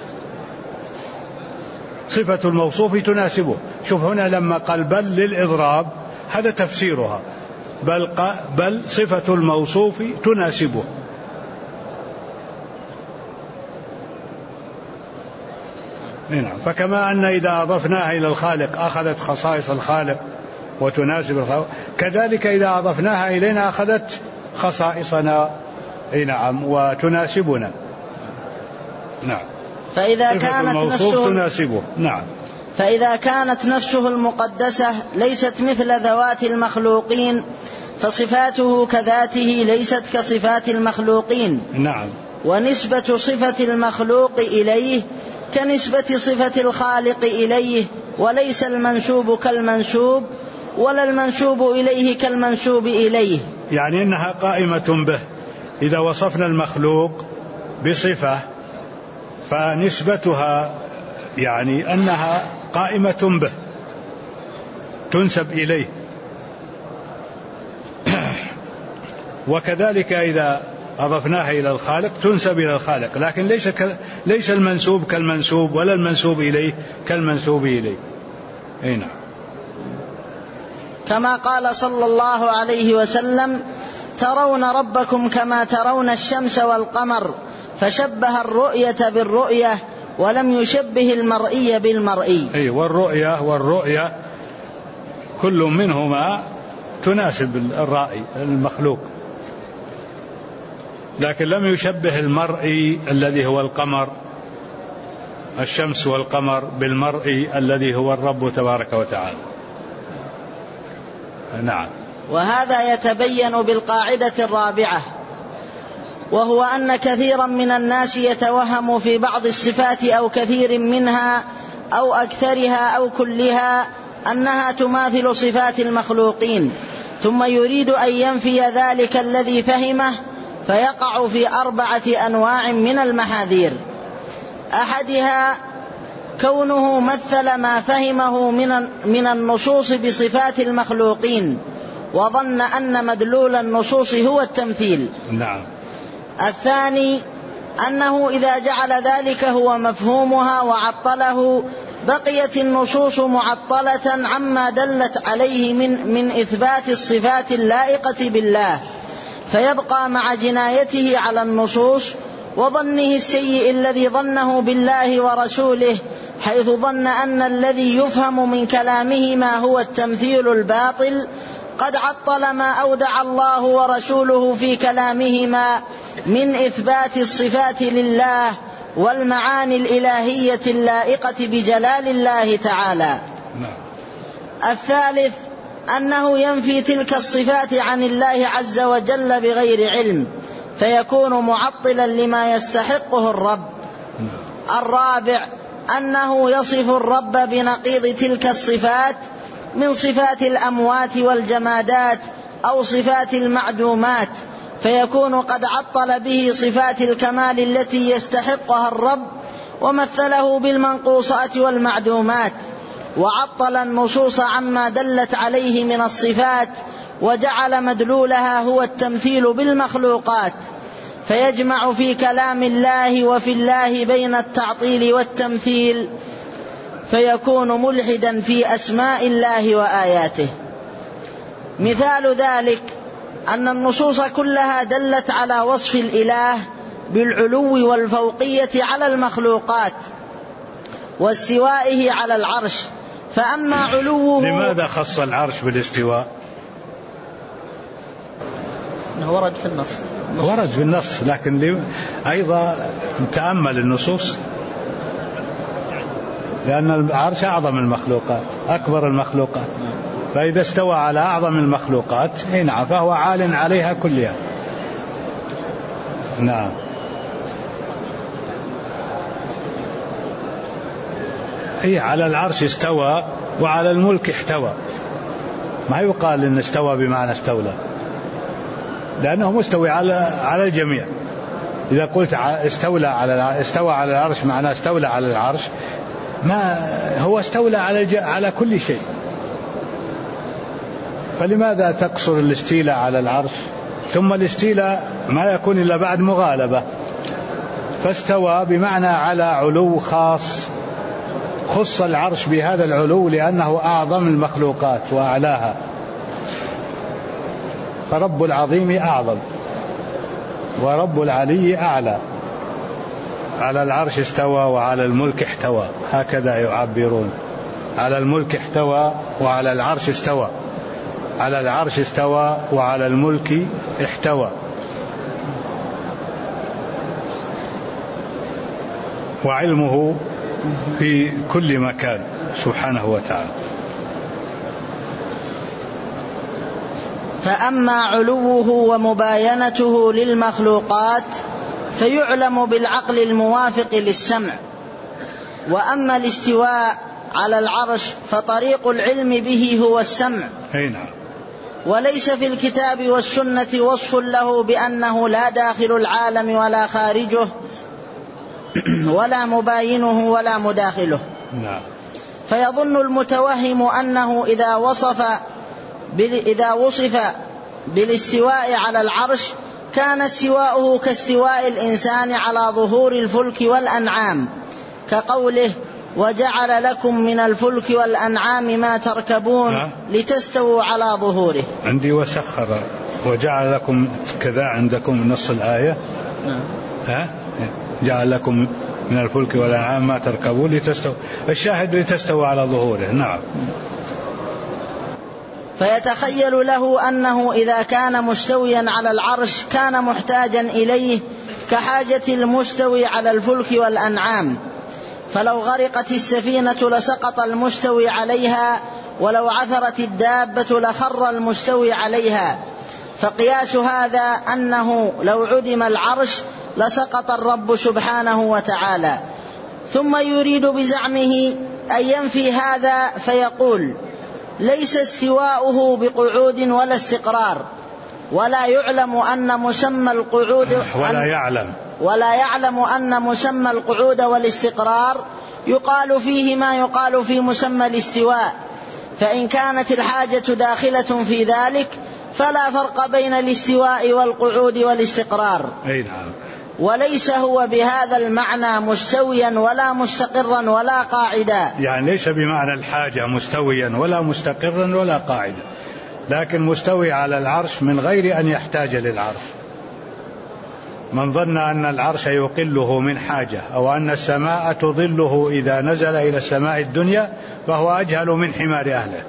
صفة الموصوف تناسبه. شوف هنا لما قال بل للإضراب، هذا تفسيرها، بل صفة الموصوف تناسبه. نعم. فكما أن إذا أضفناها إلى الخالق أخذت خصائص الخالق وتناسب الخالق، كذلك إذا أضفناها إلينا أخذت خصائصنا. نعم. وتناسبنا. نعم. فإذا كانت نفسه تناسبه. نعم. فإذا كانت نفسه المقدسة ليست مثل ذوات المخلوقين، فصفاته كذاته ليست كصفات المخلوقين. نعم. ونسبة صفة المخلوق إليه كنسبة صفة الخالق إليه، وليس المنسوب كالمنسوب، ولا المنسوب إليه كالمنسوب إليه. يعني إنها قائمة به. إذا وصفنا المخلوق بصفة فنسبتها يعني أنها قائمة به، تنسب إليه. وكذلك إذا أضفناها إلى الخالق تنسب إلى الخالق، لكن ليس المنسوب كالمنسوب ولا المنسوب إليه كالمنسوب إليه. نعم. كما قال صلى الله عليه وسلم: ترون ربكم كما ترون الشمس والقمر، فشبه الرؤية بالرؤية ولم يشبه المرئي بالمرئي. والرؤية كل منهما تناسب الرائي المخلوق، لكن لم يشبه المرئي الذي هو القمر، الشمس والقمر، بالمرئي الذي هو الرب تبارك وتعالى. نعم. وهذا يتبين بالقاعدة الرابعة، وهو أن كثيرا من الناس يتوهم في بعض الصفات أو كثير منها أو أكثرها أو كلها أنها تماثل صفات المخلوقين، ثم يريد أن ينفي ذلك الذي فهمه، فيقع في 4 أنواع من المحاذير. أحدها كونه مثل ما فهمه من النصوص بصفات المخلوقين، وظن أن مدلول النصوص هو التمثيل. نعم. الثاني أنه إذا جعل ذلك هو مفهومها وعطله، بقيت النصوص معطلة عما دلت عليه من إثبات الصفات اللائقة بالله، فيبقى مع جنايته على النصوص وظنه السيء الذي ظنه بالله ورسوله، حيث ظن أن الذي يفهم من كلامهما هو التمثيل الباطل، قد عطل ما أودع الله ورسوله في كلامهما من إثبات الصفات لله والمعاني الإلهية اللائقة بجلال الله تعالى. الثالث أنه ينفي تلك الصفات عن الله عز وجل بغير علم، فيكون معطلا لما يستحقه الرب. الرابع أنه يصف الرب بنقيض تلك الصفات من صفات الأموات والجمادات أو صفات المعدومات، فيكون قد عطل به صفات الكمال التي يستحقها الرب، ومثله بالمنقوصات والمعدومات، وعطل النصوص عما دلت عليه من الصفات، وجعل مدلولها هو التمثيل بالمخلوقات، فيجمع في كلام الله وفي الله بين التعطيل والتمثيل، فيكون ملحدا في أسماء الله وآياته. مثال ذلك أن النصوص كلها دلت على وصف الإله بالعلو والفوقية على المخلوقات واستوائه على العرش، فأما علوه. لماذا خص العرش بالاستواء؟ ورد في النص. ورد في النص، لكن أيضا تأمل النصوص، لأن العرش أعظم المخلوقات، أكبر المخلوقات، فإذا استوى على أعظم المخلوقات نعم فهو عال عليها كلها. نعم. هي على العرش استوى وعلى الملك احتوى، ما يقال إن استوى بمعنى استولى، لأنه مستوي على الجميع. إذا قلت استوى على العرش معناه استولى على العرش، ما هو استولى على كل شيء، فلماذا تقصر الاستيلاء على العرش؟ ثم الاستيلاء ما يكون إلا بعد مغالبة، فاستوى بمعنى على علو خاص، خص العرش بهذا العلو لأنه أعظم المخلوقات وأعلاها، فرب العظيم أعظم ورب العلي أعلى. على العرش استوى وعلى الملك احتوى، هكذا يعبرون، على الملك احتوى وعلى العرش استوى، على العرش استوى وعلى الملك احتوى. وعلمه في كل مكان سبحانه وتعالى. فأما علوه ومباينته للمخلوقات فيعلم بالعقل الموافق للسمع، وأما الاستواء على العرش فطريق العلم به هو السمع. وليس في الكتاب والسنة وصف له بأنه لا داخل العالم ولا خارجه ولا مباينه ولا مداخله. فيظن المتوهم أنه إذا وصف بالاستواء على العرش كان استواؤه كاستواء الإنسان على ظهور الفلك والأنعام، كقوله وجعل لكم من الفلك والأنعام ما تركبون لتستووا على ظهوره. عندي وسخر وجعل لكم كذا، عندكم نص الآية جعل لكم من الفلك والأنعام ما تركبون لتستووا، الشاهد لتستووا على ظهوره. نعم. فيتخيل له أنه إذا كان مستويا على العرش كان محتاجا إليه كحاجة المستوي على الفلك والأنعام، فلو غرقت السفينة لسقط المستوي عليها، ولو عثرت الدابة لخر المستوي عليها. فقياس هذا أنه لو عدم العرش لسقط الرب سبحانه وتعالى. ثم يريد بزعمه أن ينفي هذا فيقول ليس استواؤه بقعود ولا استقرار، ولا يعلم أن مسمى القعود ولا يعلم أن مسمى القعود والاستقرار يقال فيه ما يقال في مسمى الاستواء، فإن كانت الحاجة داخلة في ذلك فلا فرق بين الاستواء والقعود والاستقرار. وليس هو بهذا المعنى مستويا ولا مستقرا ولا قاعدا، يعني ليس بمعنى الحاجة مستويا ولا مستقرا ولا قاعدا، لكن مستوي على العرش من غير أن يحتاج للعرش. من ظن أن العرش يقله من حاجة أو أن السماء تظله إذا نزل إلى السماء الدنيا فهو أجهل من حمار أهله.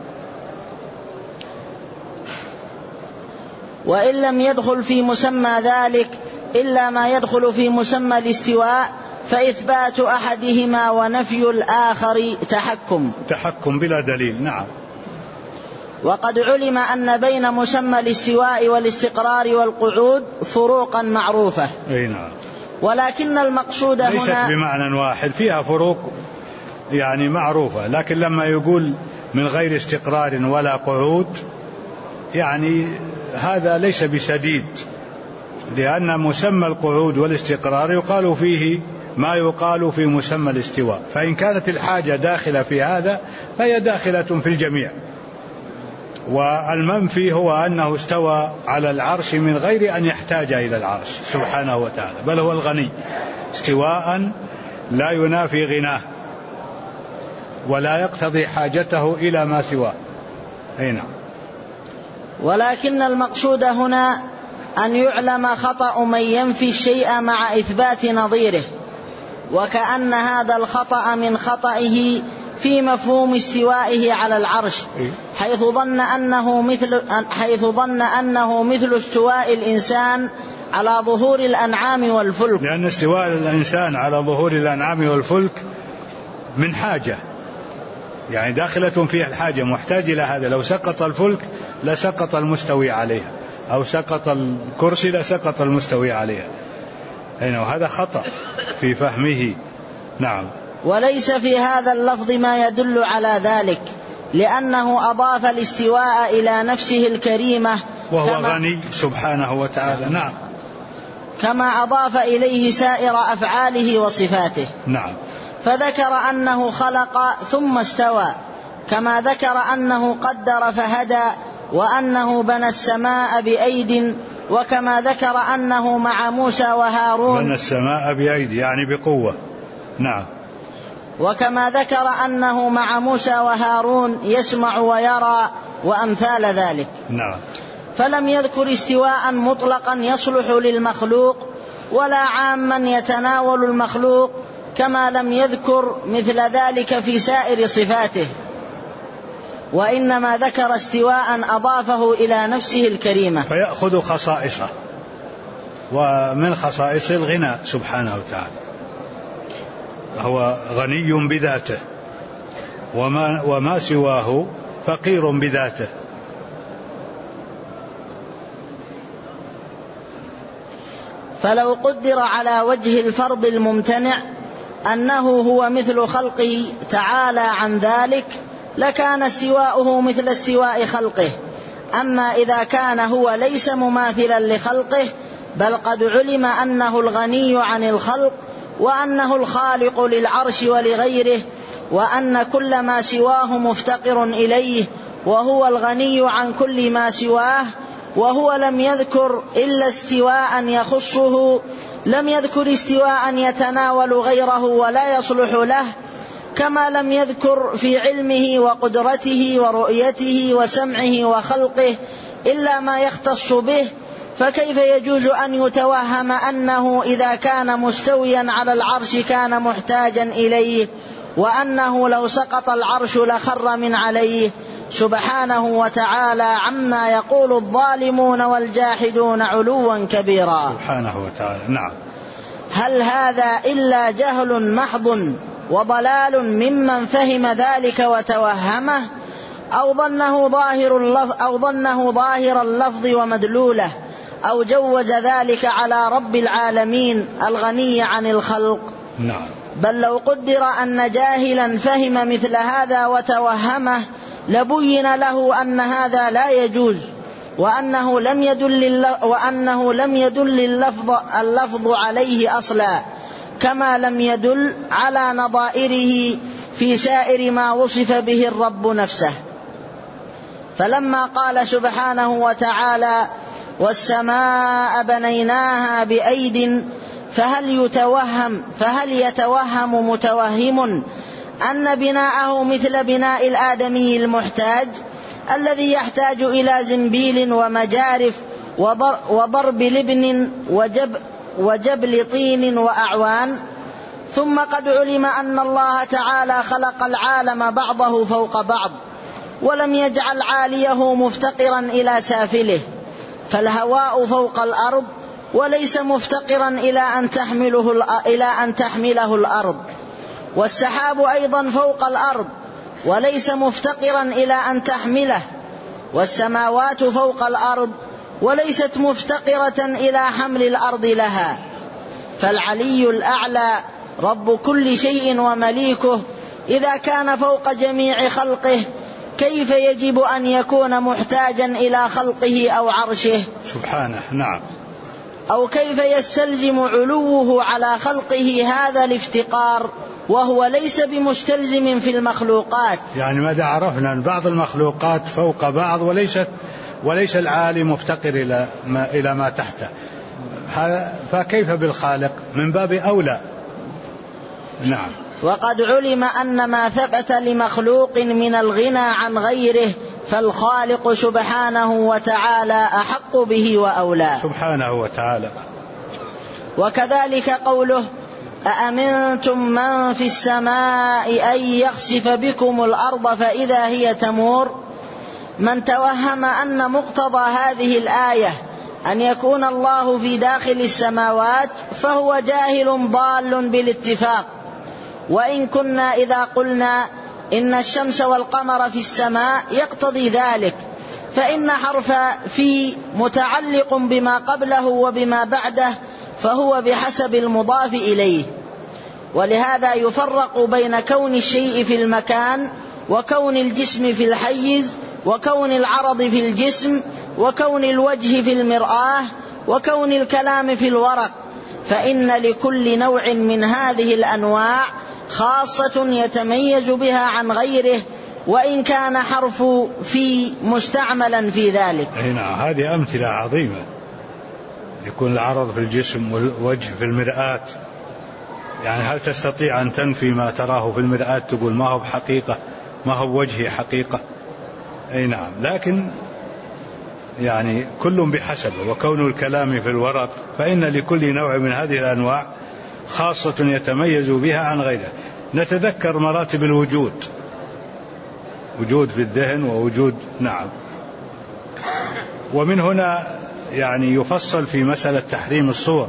وإن لم يدخل في مسمى ذلك إلا ما يدخل في مسمى الاستواء فإثبات أحدهما ونفي الآخر تحكم بلا دليل. نعم. وقد علم أن بين مسمى الاستواء والاستقرار والقعود فروقا معروفة. نعم. ولكن المقصود هنا ليست بمعنى واحد، فيها فروق يعني معروفة، لكن لما يقول من غير استقرار ولا قعود يعني هذا ليس بسديد، لأن مسمى القعود والاستقرار يقال فيه ما يقال في مسمى الاستواء، فإن كانت الحاجة داخلة في هذا فهي داخلة في الجميع. والمنفي هو أنه استوى على العرش من غير أن يحتاج إلى العرش سبحانه وتعالى، بل هو الغني استواء لا ينافي غناه ولا يقتضي حاجته إلى ما سواه. هنا. ولكن المقصود هنا أن يعلم خطأ من ينفي الشيء مع إثبات نظيره، وكأن هذا الخطأ من خطئه في مفهوم استوائه على العرش، حيث ظن أنه مثل استواء الإنسان على ظهور الأنعام والفلك، لأن استواء الإنسان على ظهور الأنعام والفلك من حاجة، يعني داخلة فيها الحاجة، محتاج إلى هذا. لو سقط الفلك لسقط المستوي عليها، أو سقط الكرسي لسقط المستوي عليها. وهذا خطأ في فهمه. نعم. وليس في هذا اللفظ ما يدل على ذلك، لأنه أضاف الاستواء إلى نفسه الكريمة وهو غني سبحانه وتعالى. نعم. كما أضاف إليه سائر أفعاله وصفاته. نعم. فذكر أنه خلق ثم استوى، كما ذكر أنه قدر فهدى، وأنه بنى السماء بأيد، وكما ذكر أنه مع موسى وهارون بنى السماء بأيد يعني بقوة. نعم. وكما ذكر أنه مع موسى وهارون يسمع ويرى وأمثال ذلك. نعم. فلم يذكر استواء مطلقا يصلح للمخلوق ولا عاما يتناول المخلوق، كما لم يذكر مثل ذلك في سائر صفاته، وإنما ذكر استواء أضافه إلى نفسه الكريمة، فيأخذ خصائصه، ومن خصائص الغنى سبحانه وتعالى، هو غني بذاته، وما سواه فقير بذاته. فلو قدر على وجه الفرض الممتنع أنه هو مثل خلقه تعالى عن ذلك لكان استواؤه مثل استواء خلقه. أما إذا كان هو ليس مماثلا لخلقه، بل قد علم أنه الغني عن الخلق وأنه الخالق للعرش ولغيره، وأن كل ما سواه مفتقر إليه، وهو الغني عن كل ما سواه، وهو لم يذكر إلا استواء يخصه، لم يذكر استواء يتناول غيره ولا يصلح له، كما لم يذكر في علمه وقدرته ورؤيته وسمعه وخلقه إلا ما يختص به. فكيف يجوز أن يتوهم أنه إذا كان مستويا على العرش كان محتاجا إليه، وأنه لو سقط العرش لخر من عليه، سبحانه وتعالى عما يقول الظالمون والجاحدون علوا كبيرا. سبحانه وتعالى. نعم. هل هذا إلا جهل محض وضلال ممن فهم ذلك وتوهمه، أو ظنه ظاهر اللفظ ومدلوله، أو جوز ذلك على رب العالمين الغني عن الخلق؟ نعم. بل لو قدر أن جاهلا فهم مثل هذا وتوهمه لبين له أن هذا لا يجوز، وأنه لم يدل اللفظ عليه أصلا، كما لم يدل على نظائره في سائر ما وصف به الرب نفسه. فلما قال سبحانه وتعالى والسماء بنيناها بأيد، فهل يتوهم متوهم أن بناءه مثل بناء الآدمي المحتاج الذي يحتاج إلى زنبيل ومجارف وضرب لبن وجبل طين وأعوان؟ ثم قد علم أن الله تعالى خلق العالم بعضه فوق بعض، ولم يجعل عاليه مفتقرا إلى سافله، فالهواء فوق الأرض وليس مفتقرا إلى أن تحمله الأرض، والسحاب أيضا فوق الأرض وليس مفتقرا إلى أن تحمله، والسماوات فوق الأرض وليست مفتقرة إلى حمل الأرض لها. فالعلي الأعلى رب كل شيء ومليكه إذا كان فوق جميع خلقه، كيف يجب أن يكون محتاجا إلى خلقه أو عرشه؟ سبحانه. نعم. أو كيف يستلزم علوه على خلقه هذا الافتقار وهو ليس بمستلزم في المخلوقات؟ يعني ماذا عرفنا أن بعض المخلوقات فوق بعض وليس العالي مفتقر إلى ما تحته، فكيف بالخالق؟ من باب أولى. نعم. وقد علم أن ما ثبت لمخلوق من الغنى عن غيره فالخالق سبحانه وتعالى أحق به وأولى. سبحانه وتعالى. وكذلك قوله أأمنتم من في السماء أن يخسف بكم الأرض فإذا هي تمور. من توهم أن مقتضى هذه الآية أن يكون الله في داخل السماوات فهو جاهل ضال بالاتفاق. وإن كنا إذا قلنا إن الشمس والقمر في السماء يقتضي ذلك، فإن حرف في متعلق بما قبله وبما بعده، فهو بحسب المضاف إليه. ولهذا يفرق بين كون الشيء في المكان وكون الجسم في الحيز، وكون العرض في الجسم، وكون الوجه في المرآة، وكون الكلام في الورق، فإن لكل نوع من هذه الأنواع خاصة يتميز بها عن غيره، وإن كان حرف في مستعملا في ذلك. هنا هذه أمثلة عظيمة، يكون العرض في الجسم والوجه في المرآة. يعني هل تستطيع أن تنفي ما تراه في المرآة تقول ما هو بحقيقة، ما هو بوجهه حقيقة؟ أي نعم. لكن يعني كل بحسبه. وكون الكلام في الورق، فإن لكل نوع من هذه الأنواع خاصة يتميز بها عن غيره. نتذكر مراتب الوجود، وجود في الذهن ووجود. نعم. ومن هنا يعني يفصل في مسألة تحريم الصور.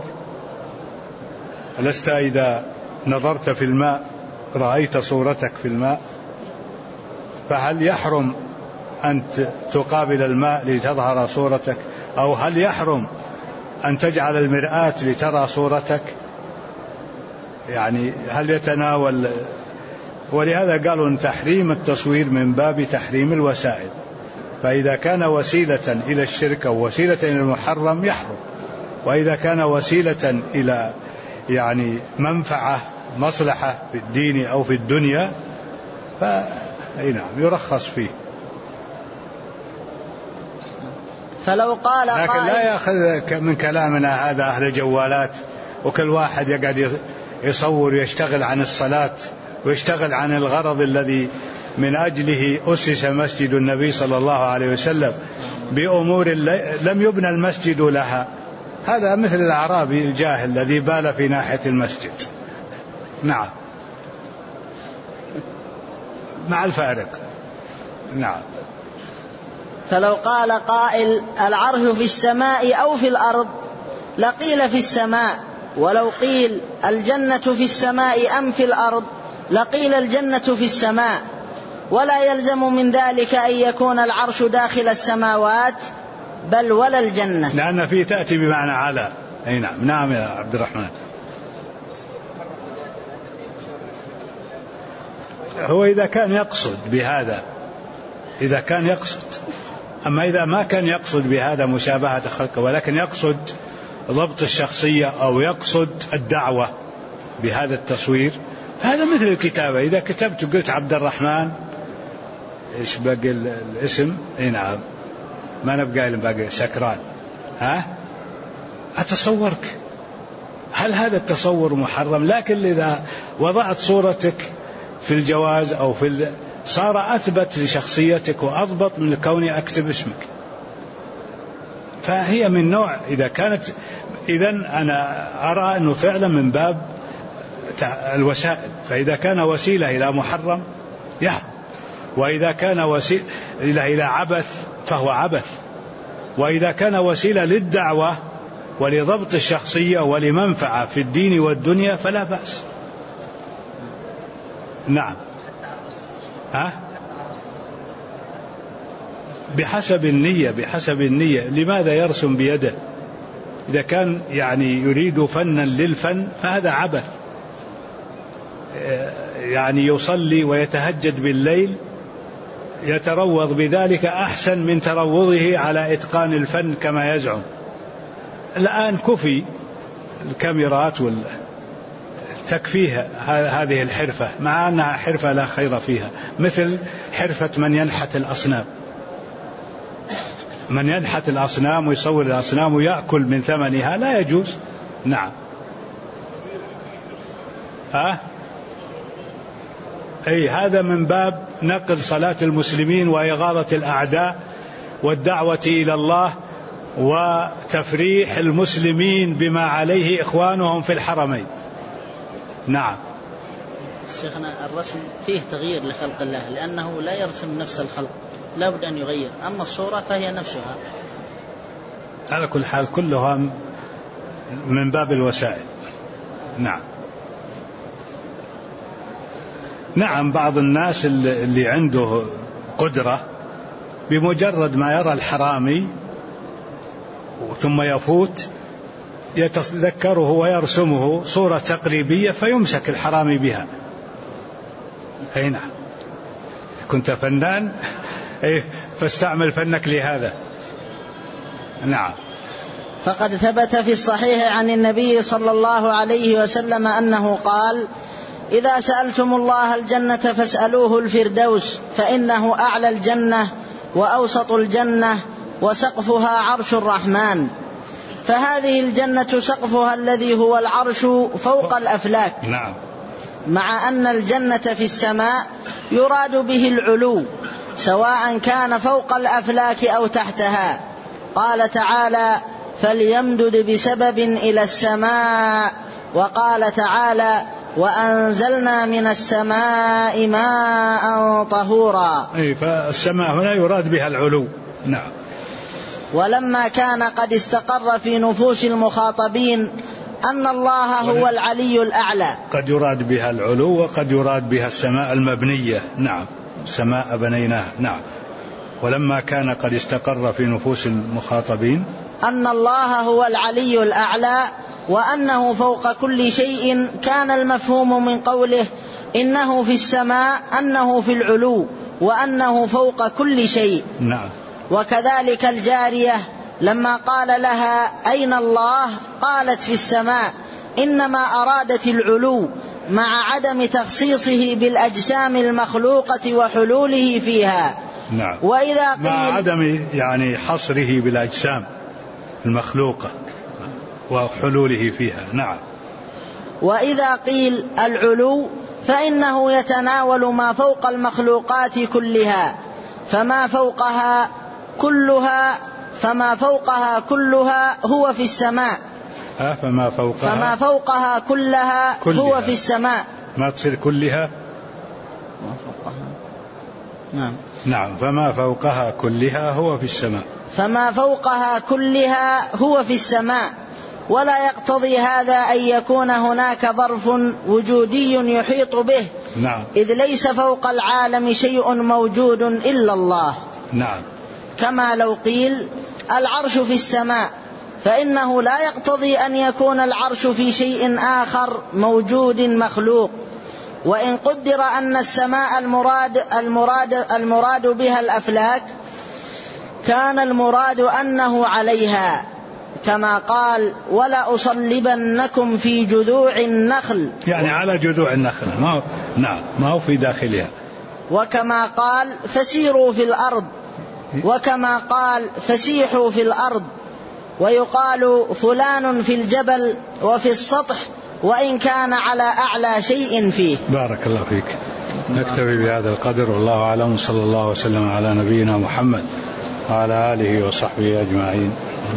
لست إذا نظرت في الماء رأيت صورتك في الماء، فهل يحرم أن تقابل الماء لتظهر صورتك، أو هل يحرم أن تجعل المرآة لترى صورتك؟ يعني هل يتناول؟ ولهذا قالوا أن تحريم التصوير من باب تحريم الوسائل، فإذا كان وسيلة إلى الشرك أو وسيلة إلى المحرم يحرم، وإذا كان وسيلة إلى يعني منفعة مصلحة في الدين أو في الدنيا نعم يرخص فيه. فلو قال لكن لا يأخذ من كلامنا هذا أهل الجوالات، وكل واحد يقعد يصور ويشتغل عن الصلاة ويشتغل عن الغرض الذي من أجله أسس مسجد النبي صلى الله عليه وسلم بأمور لم يبنى المسجد لها. هذا مثل الأعرابي الجاهل الذي بال في ناحية المسجد. نعم مع الفارق. نعم. فلو قال قائل العرش في السماء أو في الأرض لقيل في السماء، ولو قيل الجنة في السماء أم في الأرض لقيل الجنة في السماء، ولا يلزم من ذلك أن يكون العرش داخل السماوات بل ولا الجنة، لأن فيه تأتي بمعنى على. أي نعم. نعم يا عبد الرحمن. هو إذا كان يقصد بهذا، إذا كان يقصد. أما إذا ما كان يقصد بهذا مشابهة خلقه، ولكن يقصد ضبط الشخصية أو يقصد الدعوة بهذا التصوير، هذا مثل الكتابة. إذا كتبت قلت عبد الرحمن إيش باقي الاسم؟ إيه نعم ما نبقى باقي سكران، أتصورك. هل هذا التصور محرم؟ لكن إذا وضعت صورتك في الجواز أو صار أثبت لشخصيتك وأضبط من كوني أكتب اسمك. فهي من نوع إذا كانت، إذن أنا أرى أنه فعلا من باب الوسائل. فإذا كان وسيلة إلى محرم يحرم، وإذا كان وسيلة إلى عبث فهو عبث، وإذا كان وسيلة للدعوة ولضبط الشخصية ولمنفعة في الدين والدنيا فلا بأس. نعم. بحسب النية. بحسب النية. لماذا يرسم بيده؟ إذا كان يعني يريد فنا للفن فهذا عبث. يعني يصلي ويتهجد بالليل يتروض بذلك أحسن من تروضه على إتقان الفن كما يزعم. الآن كفي الكاميرات تكفيها هذه الحرفة، مع أنها حرفة لا خير فيها، مثل حرفة من ينحت الأصنام. من ينحت الأصنام ويصور الأصنام ويأكل من ثمنها لا يجوز. نعم. أي هذا من باب نقل صلاة المسلمين وإغاظة الأعداء والدعوة إلى الله وتفريح المسلمين بما عليه إخوانهم في الحرمين. نعم. شيخنا الرسم فيه تغيير لخلق الله، لأنه لا يرسم نفس الخلق، لا بد أن يغير. أما الصورة فهي نفسها. على كل حال كلها من باب الوسائل. نعم. نعم. بعض الناس اللي عنده قدرة بمجرد ما يرى الحرامي ثم يفوت يتذكره ويرسمه صورة تقريبية فيمسك الحرامي بها. أي نعم. كنت فنان فاستعمل فنك لهذا. نعم. فقد ثبت في الصحيح عن النبي صلى الله عليه وسلم أنه قال: إذا سألتم الله الجنة فاسألوه الفردوس، فإنه أعلى الجنة وأوسط الجنة وسقفها عرش الرحمن. فهذه الجنة سقفها الذي هو العرش فوق الأفلاك. نعم. مع أن الجنة في السماء يراد به العلو، سواء كان فوق الأفلاك أو تحتها. قال تعالى: فليمدد بسبب إلى السماء. وقال تعالى: وأنزلنا من السماء ماء طهورا. فالسماء هنا يراد بها العلو. نعم. ولما كان قد استقر في نفوس المخاطبين أن الله هو العلي الأعلى. قد يراد بها العلو وقد يراد بها السماء المبنية. نعم. سماء بنيناها. نعم. ولما كان قد استقر في نفوس المخاطبين أن الله هو العلي الأعلى وأنه فوق كل شيء، كان المفهوم من قوله إنه في السماء أنه في العلو وأنه فوق كل شيء. نعم. وكذلك الجارية لما قال لها أين الله قالت في السماء، إنما أرادت العلو مع عدم تخصيصه بالأجسام المخلوقة وحلوله فيها. نعم. وإذا قيل مع عدم يعني حصره بالأجسام المخلوقة وحلوله فيها. نعم. وإذا قيل العلو فإنه يتناول ما فوق المخلوقات كلها، فما فوقها كلها هو في السماء. فما فوقها كلها هو في السماء. ما تصير كلها. نعم. فما فوقها كلها هو في السماء. فما فوقها كلها هو في السماء. ولا يقتضي هذا أن يكون هناك ظرف وجودي يحيط به. نعم. إذ ليس فوق العالم شيء موجود إلا الله. نعم. كما لو قيل العرش في السماء، فإنه لا يقتضي أن يكون العرش في شيء آخر موجود مخلوق. وإن قدر أن السماء المراد بها الأفلاك، كان المراد أنه عليها، كما قال ولا أصلبنكم في جذوع النخل، يعني على جذوع النخل. ما هو في داخلها. وكما قال فسيروا في الأرض، وكما قال فسيحوا في الأرض. ويقال فلان في الجبل وفي السطح وإن كان على أعلى شيء فيه. بارك الله فيك. نكتفي بهذا القدر، والله أعلم. صلى الله وسلم على نبينا محمد وعلى آله وصحبه أجمعين.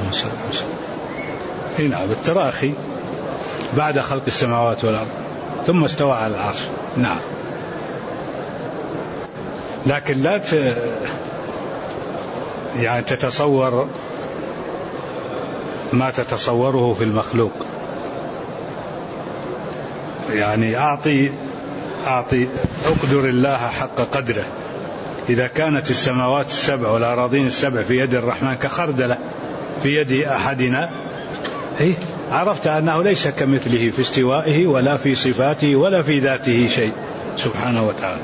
هنا بالتراخي بعد خلق السماوات والأرض ثم استوى على العرش. نعم. لكن لا يعني تتصور ما تتصوره في المخلوق. يعني أقدر الله حق قدره. إذا كانت السماوات السبع والأراضين السبع في يد الرحمن كخردلة في يد أحدنا، عرفت أنه ليس كمثله في استوائه ولا في صفاته ولا في ذاته شيء سبحانه وتعالى.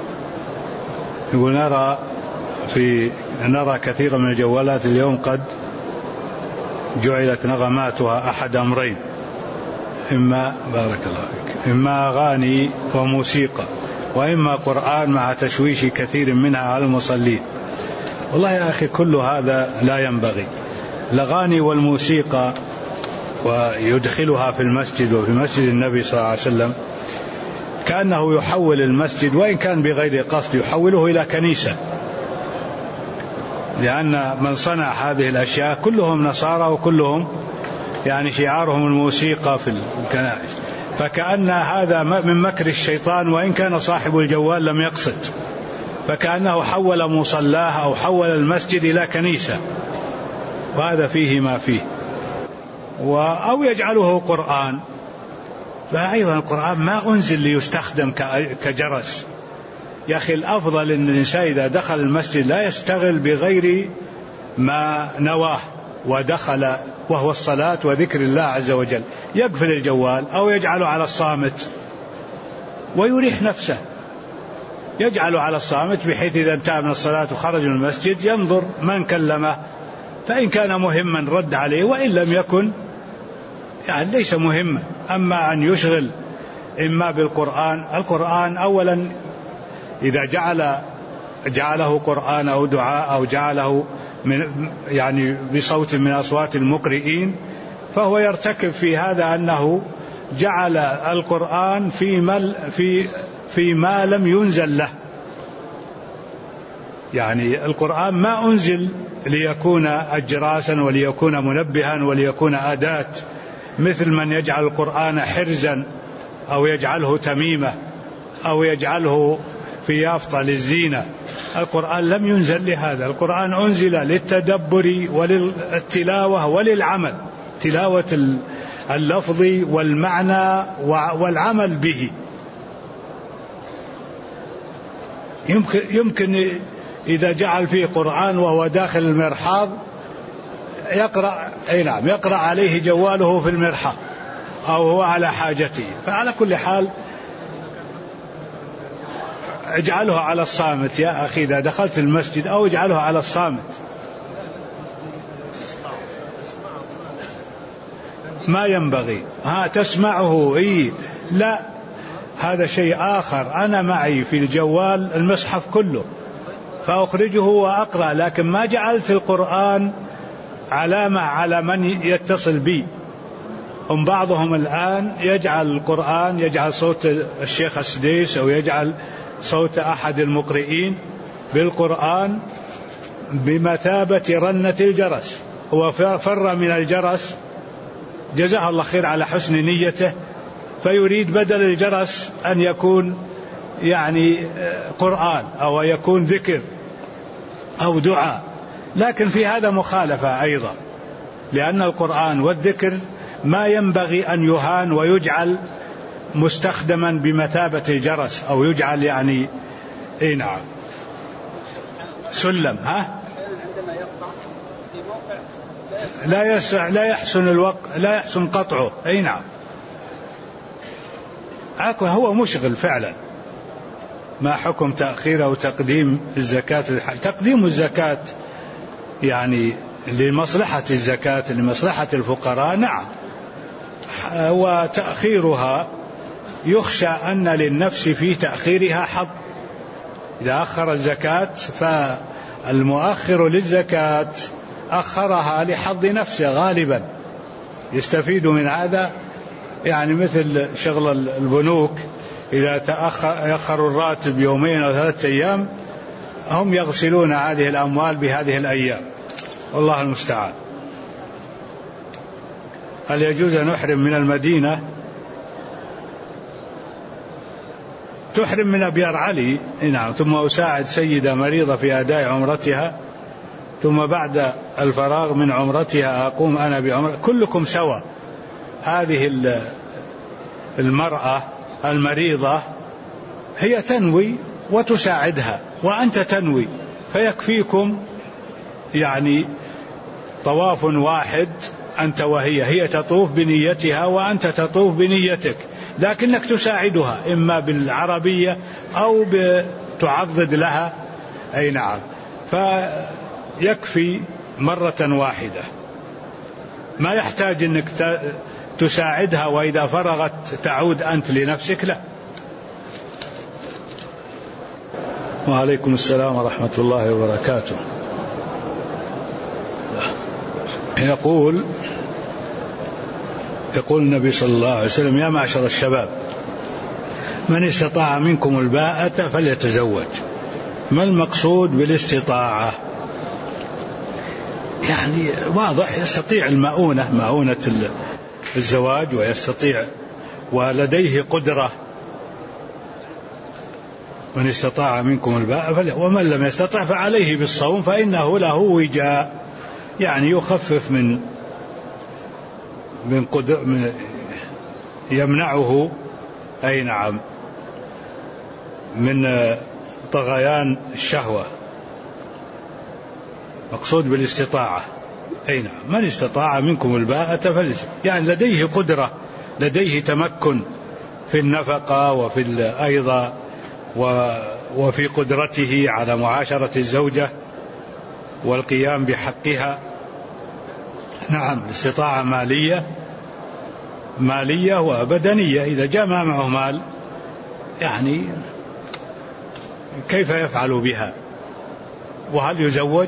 نرى كثيرا من الجوالات اليوم قد جعلت نغماتها أحد أمرين، إما بارك الله فيك إما أغاني وموسيقى، وإما قرآن مع تشويش كثير منها على المصلين. والله يا أخي كل هذا لا ينبغي. الأغاني والموسيقى ويدخلها في المسجد وفي مسجد النبي صلى الله عليه وسلم كأنه يحول المسجد، وإن كان بغير قصد، يحوله إلى كنيسة، لأن من صنع هذه الأشياء كلهم نصارى وكلهم يعني شعارهم الموسيقى في الكنائس. فكأن هذا من مكر الشيطان، وإن كان صاحب الجوال لم يقصد، فكأنه حول مصلاه أو حول المسجد إلى كنيسة، وهذا فيه ما فيه. أو يجعله قرآن، فأيضا القرآن ما أنزل ليستخدم كجرس. يا أخي الأفضل أن الإنسان إذا دخل المسجد لا يستغل بغير ما نواه ودخل، وهو الصلاة وذكر الله عز وجل، يقفل الجوال أو يجعله على الصامت ويريح نفسه. يجعله على الصامت بحيث إذا انتهى من الصلاة وخرج من المسجد ينظر من كلمه، فإن كان مهما رد عليه، وإن لم يكن يعني ليس مهما. أما أن يشغل إما بالقرآن، القرآن أولا إذا جعله قرآن أو دعاء أو جعله يعني بصوت من أصوات المقرئين، فهو يرتكب في هذا أنه جعل القرآن في ما لم ينزل له. يعني القرآن ما أنزل ليكون أجراسا وليكون منبها وليكون أداة، مثل من يجعل القرآن حرزا أو يجعله تميمة أو يجعله في يافطة للزينة. القرآن لم ينزل لهذا. القرآن أنزل للتدبر وللتلاوة وللعمل، تلاوة اللفظ والمعنى والعمل به. يمكن إذا جعل فيه قرآن وهو داخل المرحاض يقرأ عليه جواله في المرحاض أو هو على حاجته. فعلى كل حال اجعله على الصامت يا أخي إذا دخلت المسجد، أو اجعله على الصامت. ما ينبغي تسمعه. لا، هذا شيء آخر. أنا معي في الجوال المصحف كله فأخرجه وأقرأ، لكن ما جعلت القرآن علامة على من يتصل بي. هم بعضهم الآن يجعل القرآن، يجعل صوت الشيخ السديس أو يجعل صوت أحد المقرئين بالقرآن بمثابة رنة الجرس. هو فر من الجرس، جزاه الله خير على حسن نيته، فيريد بدل الجرس أن يكون يعني قرآن أو يكون ذكر أو دعاء. لكن في هذا مخالفة أيضا، لأن القرآن والذكر ما ينبغي أن يهان ويجعل مستخدما بمثابة الجرس أو يجعل يعني نعم سلم. لا يحسن الوقت، لا يحسن قطعه. أي نعم، هو مشغل فعلا. ما حكم تأخير أو تقديم الزكاة؟ تقديم الزكاة يعني لمصلحة الزكاة، لمصلحة الفقراء، نعم، وتأخيرها يخشى أن للنفس في تأخيرها حظ. إذا أخر الزكاة فالمؤخر للزكاة أخرها لحظ نفسه غالبا، يستفيد من هذا. يعني مثل شغل البنوك، إذا يأخر الراتب يومين أو 3 أيام هم يغسلون هذه الأموال بهذه الأيام، والله المستعان. هل يجوز أن نحرم من المدينة؟ تحرم من أبيار علي، نعم، ثم أساعد سيدة مريضة في أداء عمرتها، ثم بعد الفراغ من عمرتها أقوم أنا بعمرة. كلكم سوا. هذه المرأة المريضة هي تنوي وتساعدها، وأنت تنوي، فيكفيكم يعني طواف واحد أنت وهي، هي تطوف بنيتها وأنت تطوف بنيتك، لكنك تساعدها إما بالعربية أو بتعضد لها. أي نعم، فيكفي مرة واحدة، ما يحتاج أنك تساعدها وإذا فرغت تعود أنت لنفسك، لا. وعليكم السلام ورحمة الله وبركاته. يقول النبي صلى الله عليه وسلم: يا معشر الشباب من استطاع منكم الباءة فليتزوج. ما المقصود بالاستطاعة؟ يعني واضح، يستطيع المؤونة، مؤونة الزواج، ويستطيع ولديه قدرة. من استطاع منكم الباءة ومن لم يستطع فعليه بالصوم فإنه له وجاء، يعني يخفف من قدر يمنعه. أي نعم، من طغيان الشهوة. مقصود بالاستطاعة. أي نعم، من استطاع منكم الباءة يعني لديه قدرة، لديه تمكن في النفقة وفي أيضا وفي قدرته على معاشرة الزوجة والقيام بحقها. نعم، استطاعة مالية وبدنية. إذا جاء معه مال يعني كيف يفعل بها؟ وهل يزوج؟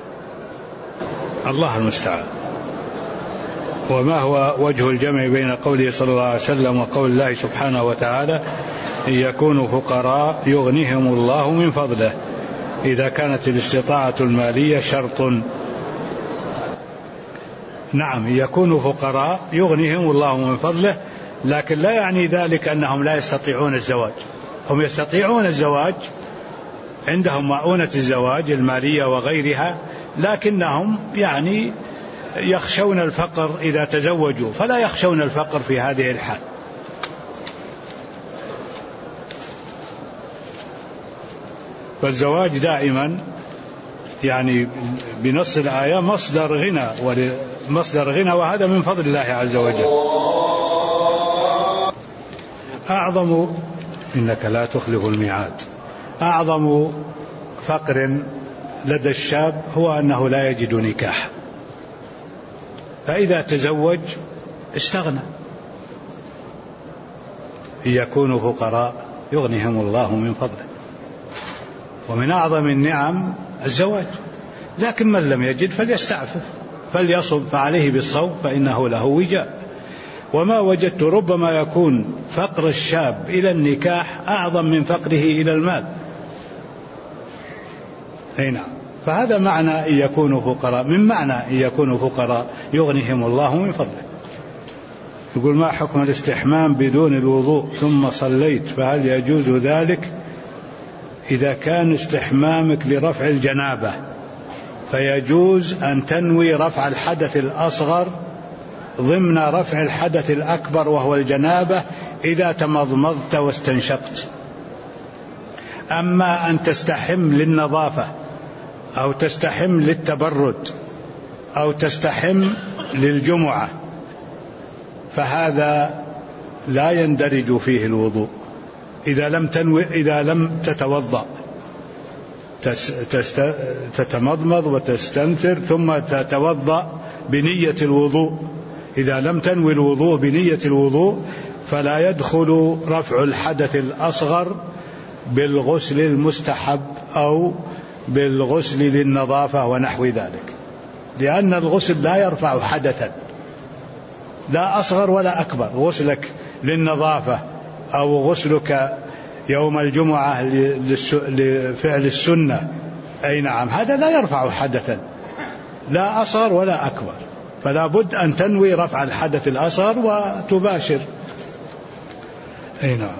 الله المستعان. وما هو وجه الجمع بين قوله صلى الله عليه وسلم وقول الله سبحانه وتعالى: إن يكونوا فقراء يغنيهم الله من فضله؟ إذا كانت الاستطاعة المالية شرط. نعم، يكونوا فقراء يغنيهم الله من فضله، لكن لا يعني ذلك أنهم لا يستطيعون الزواج. هم يستطيعون الزواج، عندهم مؤونة الزواج المالية وغيرها، لكنهم يعني يخشون الفقر إذا تزوجوا، فلا يخشون الفقر في هذه الحال. فالزواج دائما يعني بنص الآية مصدر غنى، وهذا من فضل الله عز وجل. إنك لا تخلف الميعاد. أعظم فقر لدى الشاب هو أنه لا يجد نكاح، فإذا تزوج استغنى. إن يكونوا فقراء يغنيهم الله من فضله. ومن أعظم النعم الزواج، لكن من لم يجد فليستعفف فليصم فعليه بالصوم فإنه له وجاء. وما وجدت ربما يكون فقر الشاب إلى النكاح أعظم من فقره إلى المال. نعم. فهذا معنى إن يكونوا فقراء، من معنى إن يكونوا فقراء يغنيهم الله من فضله. يقول: ما حكم الاستحمام بدون الوضوء ثم صليت، فهل يجوز ذلك؟ إذا كان استحمامك لرفع الجنابة فيجوز أن تنوي رفع الحدث الأصغر ضمن رفع الحدث الأكبر وهو الجنابة إذا تمضمضت واستنشقت. أما أن تستحم للنظافة أو تستحم للتبرد أو تستحم للجمعة فهذا لا يندرج فيه الوضوء إذا لم تتوضأ، تتمضمض وتستنثر ثم تتوضأ بنية الوضوء. إذا لم تنوي الوضوء بنية الوضوء فلا يدخل رفع الحدث الأصغر بالغسل المستحب أو بالغسل للنظافة ونحو ذلك، لأن الغسل لا يرفع حدثا لا أصغر ولا أكبر. غسلك للنظافة أو غسلك يوم الجمعة لفعل السنة أي نعم هذا لا يرفع حدثا لا أصغر ولا أكبر، فلا بد أن تنوي رفع الحدث الأصغر وتباشر. أي نعم.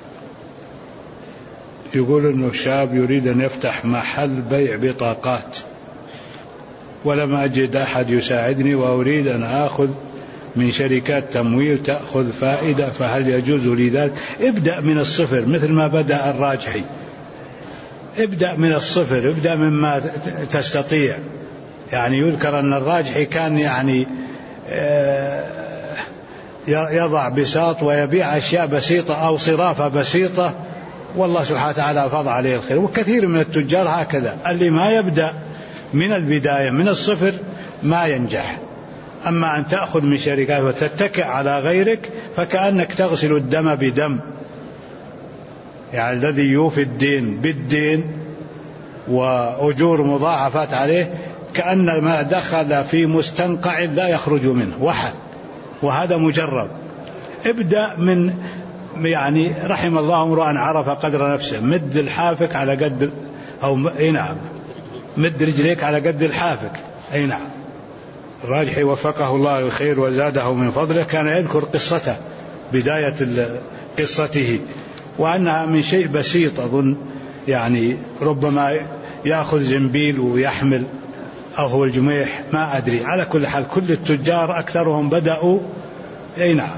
يقول أنه شاب يريد أن يفتح محل بيع بطاقات ولم أجد أحد يساعدني وأريد أن آخذ من شركات تمويل تأخذ فائدة، فهل يجوز لي ذلك؟ ابدأ من الصفر مثل ما بدأ الراجحي، ابدأ من الصفر، ابدأ مما تستطيع. يعني يذكر أن الراجحي كان يضع بساط ويبيع أشياء بسيطة أو صرافة بسيطة والله سبحانه وتعالى فضل عليه الخير. وكثير من التجار هكذا، اللي ما يبدأ من البداية من الصفر ما ينجح. أما أن تأخذ من شركات وتتكئ على غيرك فكأنك تغسل الدم بدم، يعني الذي يوفي الدين بالدين وأجور مضاعفات عليه كأن ما دخل في مستنقع لا يخرج منه وحد، وهذا مجرب. ابدأ من رحم الله امرؤا عرف قدر نفسه، مد الحافك على قد أي نعم مد رجليك على قد الحافك. أي نعم. الراجحي وفقه الله للخير وزاده من فضله كان يذكر قصته بداية قصته وأنها من شيء بسيط، أظن ربما يأخذ زنبيل ويحمل أو هو الجميح ما أدري. على كل حال كل التجار أكثرهم بدأوا. أي نعم.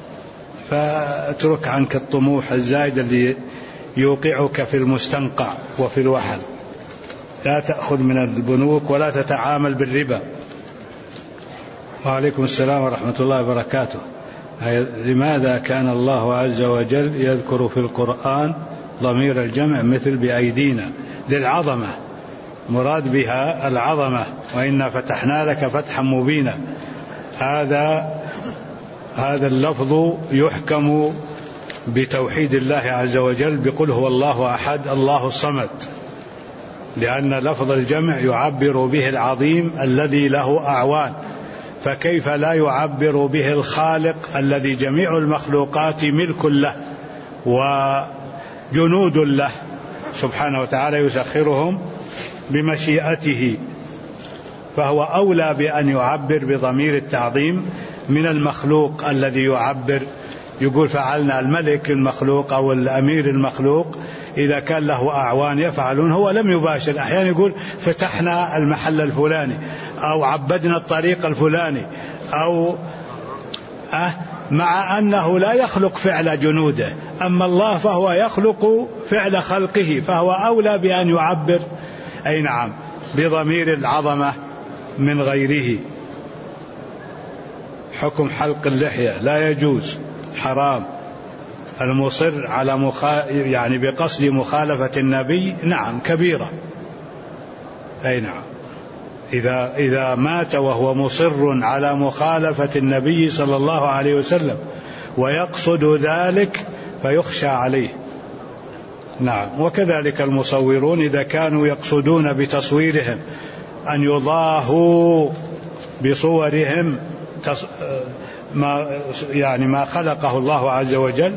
فاترك عنك الطموح الزائد الذي يوقعك في المستنقع وفي الوحل. لا تأخذ من البنوك ولا تتعامل بالربا. وعليكم السلام ورحمة الله وبركاته. لماذا كان الله عز وجل يذكر في القرآن ضمير الجمع مثل بأيدينا؟ للعظمة، مراد بها العظمة، وإنا فتحنا لك فتحا مبينا. هذا اللفظ يحكم بتوحيد الله عز وجل بقول هو الله أحد الله الصمد، لأن لفظ الجمع يعبر به العظيم الذي له أعوان، فكيف لا يعبر به الخالق الذي جميع المخلوقات ملك له وجنود له سبحانه وتعالى يسخرهم بمشيئته، فهو أولى بأن يعبر بضمير التعظيم من المخلوق الذي يعبر. يقول فعلنا الملك المخلوق أو الأمير المخلوق إذا كان له أعوان يفعلون، هو لم يباشر. أحيانا يقول فتحنا المحل الفلاني أو عبدنا الطريق الفلاني أو مع أنه لا يخلق فعل جنوده. أما الله فهو يخلق فعل خلقه، فهو أولى بأن يعبر أي نعم بضمير العظمة من غيره. حكم حلق اللحية لا يجوز، حرام. المصر على بقصد مخالفة النبي نعم كبيرة. أي نعم. إذا مات وهو مصر على مخالفة النبي صلى الله عليه وسلم ويقصد ذلك فيخشى عليه. نعم. وكذلك المصورون إذا كانوا يقصدون بتصويرهم أن يضاهوا بصورهم ما خلقه الله عز وجل،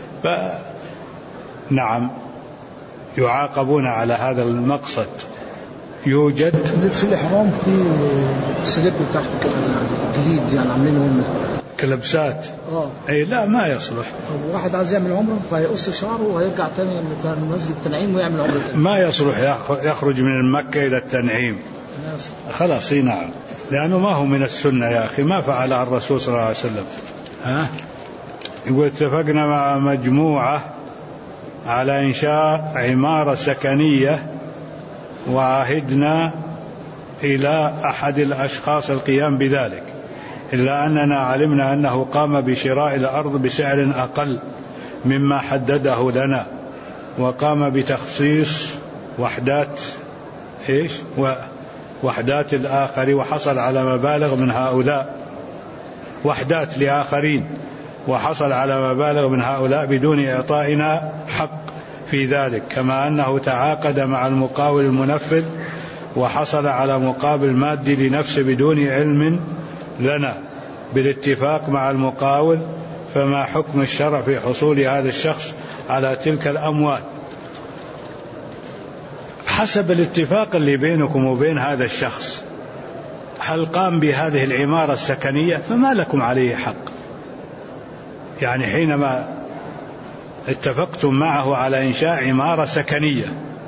نعم يعاقبون على هذا المقصد. يوجد لبس الإحرام في سليب تحت كده جديد يعني عاملينهم كلبسات. أي لا ما يصلح. طب واحد عايز يعمل عمره فيقص شعره ويرجع تاني لمسجد التنعيم ويعمل عمره تاني. ما يصلح يخرج من مكة إلى التنعيم خلاص. نعم، لأنه ما هو من السنة يا أخي، ما فعلها الرسول صلى الله عليه وسلم. يقول اتفقنا مع مجموعة على إنشاء عمارة سكنية وعهدنا إلى أحد الأشخاص القيام بذلك، إلا أننا علمنا أنه قام بشراء الأرض بسعر أقل مما حدده لنا، وقام بتخصيص وحدات الآخر، وحصل على مبالغ من هؤلاء، وحدات لآخرين، وحصل على مبالغ من هؤلاء بدون إعطائنا حق في ذلك، كما أنه تعاقد مع المقاول المنفذ وحصل على مقابل مادي لنفسه بدون علم لنا بالاتفاق مع المقاول. فما حكم الشرع في حصول هذا الشخص على تلك الأموال؟ حسب الاتفاق اللي بينكم وبين هذا الشخص، هل قام بهذه العمارة السكنية فما لكم عليه حق. يعني حينما اتفقتم معه على إنشاء عمارة سكنية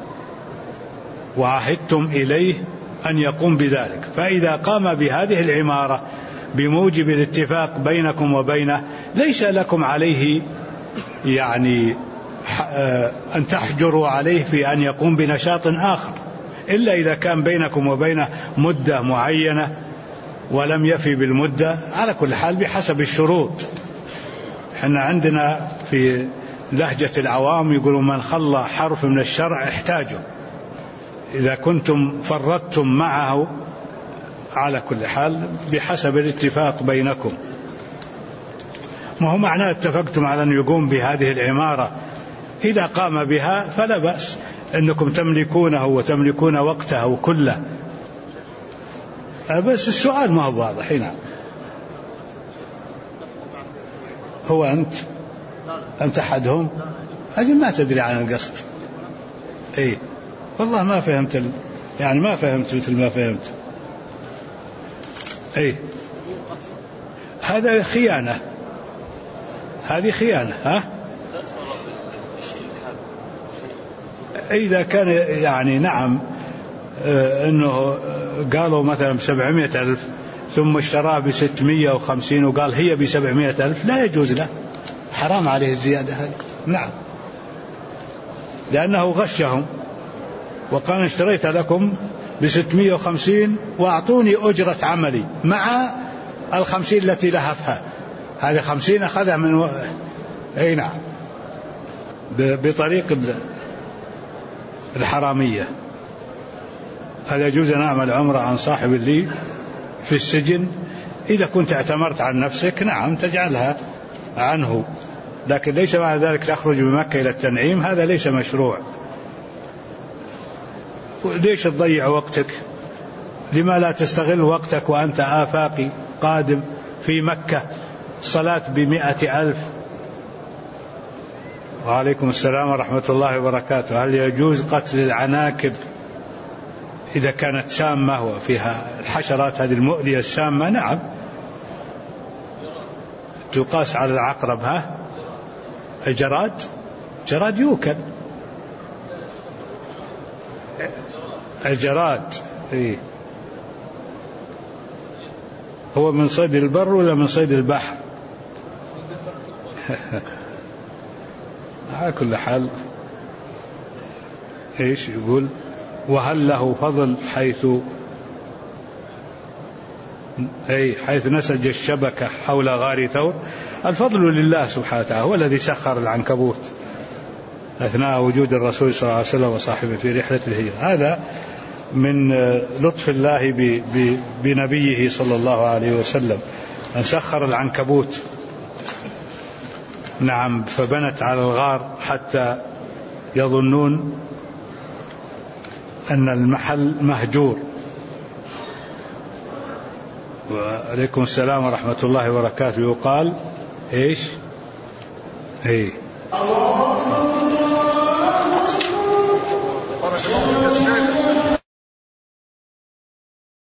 وعهدتم إليه أن يقوم بذلك، فإذا قام بهذه العمارة بموجب الاتفاق بينكم وبينه ليس لكم عليه يعني أن تحجروا عليه في أن يقوم بنشاط آخر، إلا إذا كان بينكم وبينه مدة معينة ولم يفي بالمدة. على كل حال بحسب الشروط. احنا عندنا في لهجة العوام يقولون من خلى حرف من الشرع احتاجه. إذا كنتم فرطتم معه على كل حال بحسب الاتفاق بينكم. ما هو معناه اتفقتم على أن يقوم بهذه العمارة، إذا قام بها فلا بأس أنكم تملكونه وتملكون وقته كله. بس السؤال ما هو واضح هنا. هو أنت أحدهم؟ أجل ما تدري عن القصد. إيه والله ما فهمت يعني ما فهمت مثل ما فهمت. إيه هذا خيانة، هذه خيانة. إذا كان يعني نعم أنه قالوا مثلا ب700,000 ثم اشتراه ب650 وقال هي ب700,000 لا يجوز له، حرام عليه الزيادة هذه. نعم، لأنه غشهم وقال اشتريت لكم ب650 وأعطوني أجرة عملي مع 50 التي لهفها، هذه 50 أخذها من أي نعم بطريق الحرامية. هل يجوز أن أعمل عمرة عن صاحب لي في السجن؟ إذا كنت اعتمرت عن نفسك نعم تجعلها عنه، لكن ليس معنى ذلك تخرج بمكة إلى التنعيم، هذا ليس مشروع. ليش تضيع وقتك؟ لما لا تستغل وقتك وأنت آفاقي قادم في مكة؟ صلاة ب100,000. وعليكم السلام ورحمة الله وبركاته. هل يجوز قتل العناكب إذا كانت سامة وفيها الحشرات هذه المؤذية السامة؟ نعم تقاس على العقرب. الجراد يوكل. الجراد إيه؟ هو من صيد البر ولا من صيد البحر؟ على كل حال ايش يقول؟ وهل له فضل حيث نسج الشبكة حول غار ثور؟ الفضل لله سبحانه وتعالى، هو الذي سخر العنكبوت أثناء وجود الرسول صلى الله عليه وسلم وصاحبه في رحلة الهجرة. هذا من لطف الله بنبيه صلى الله عليه وسلم أن سخر العنكبوت. نعم، فبنت على الغار حتى يظنون أن المحل مهجور. وعليكم السلام ورحمة الله وبركاته. يقال إيش؟ إيه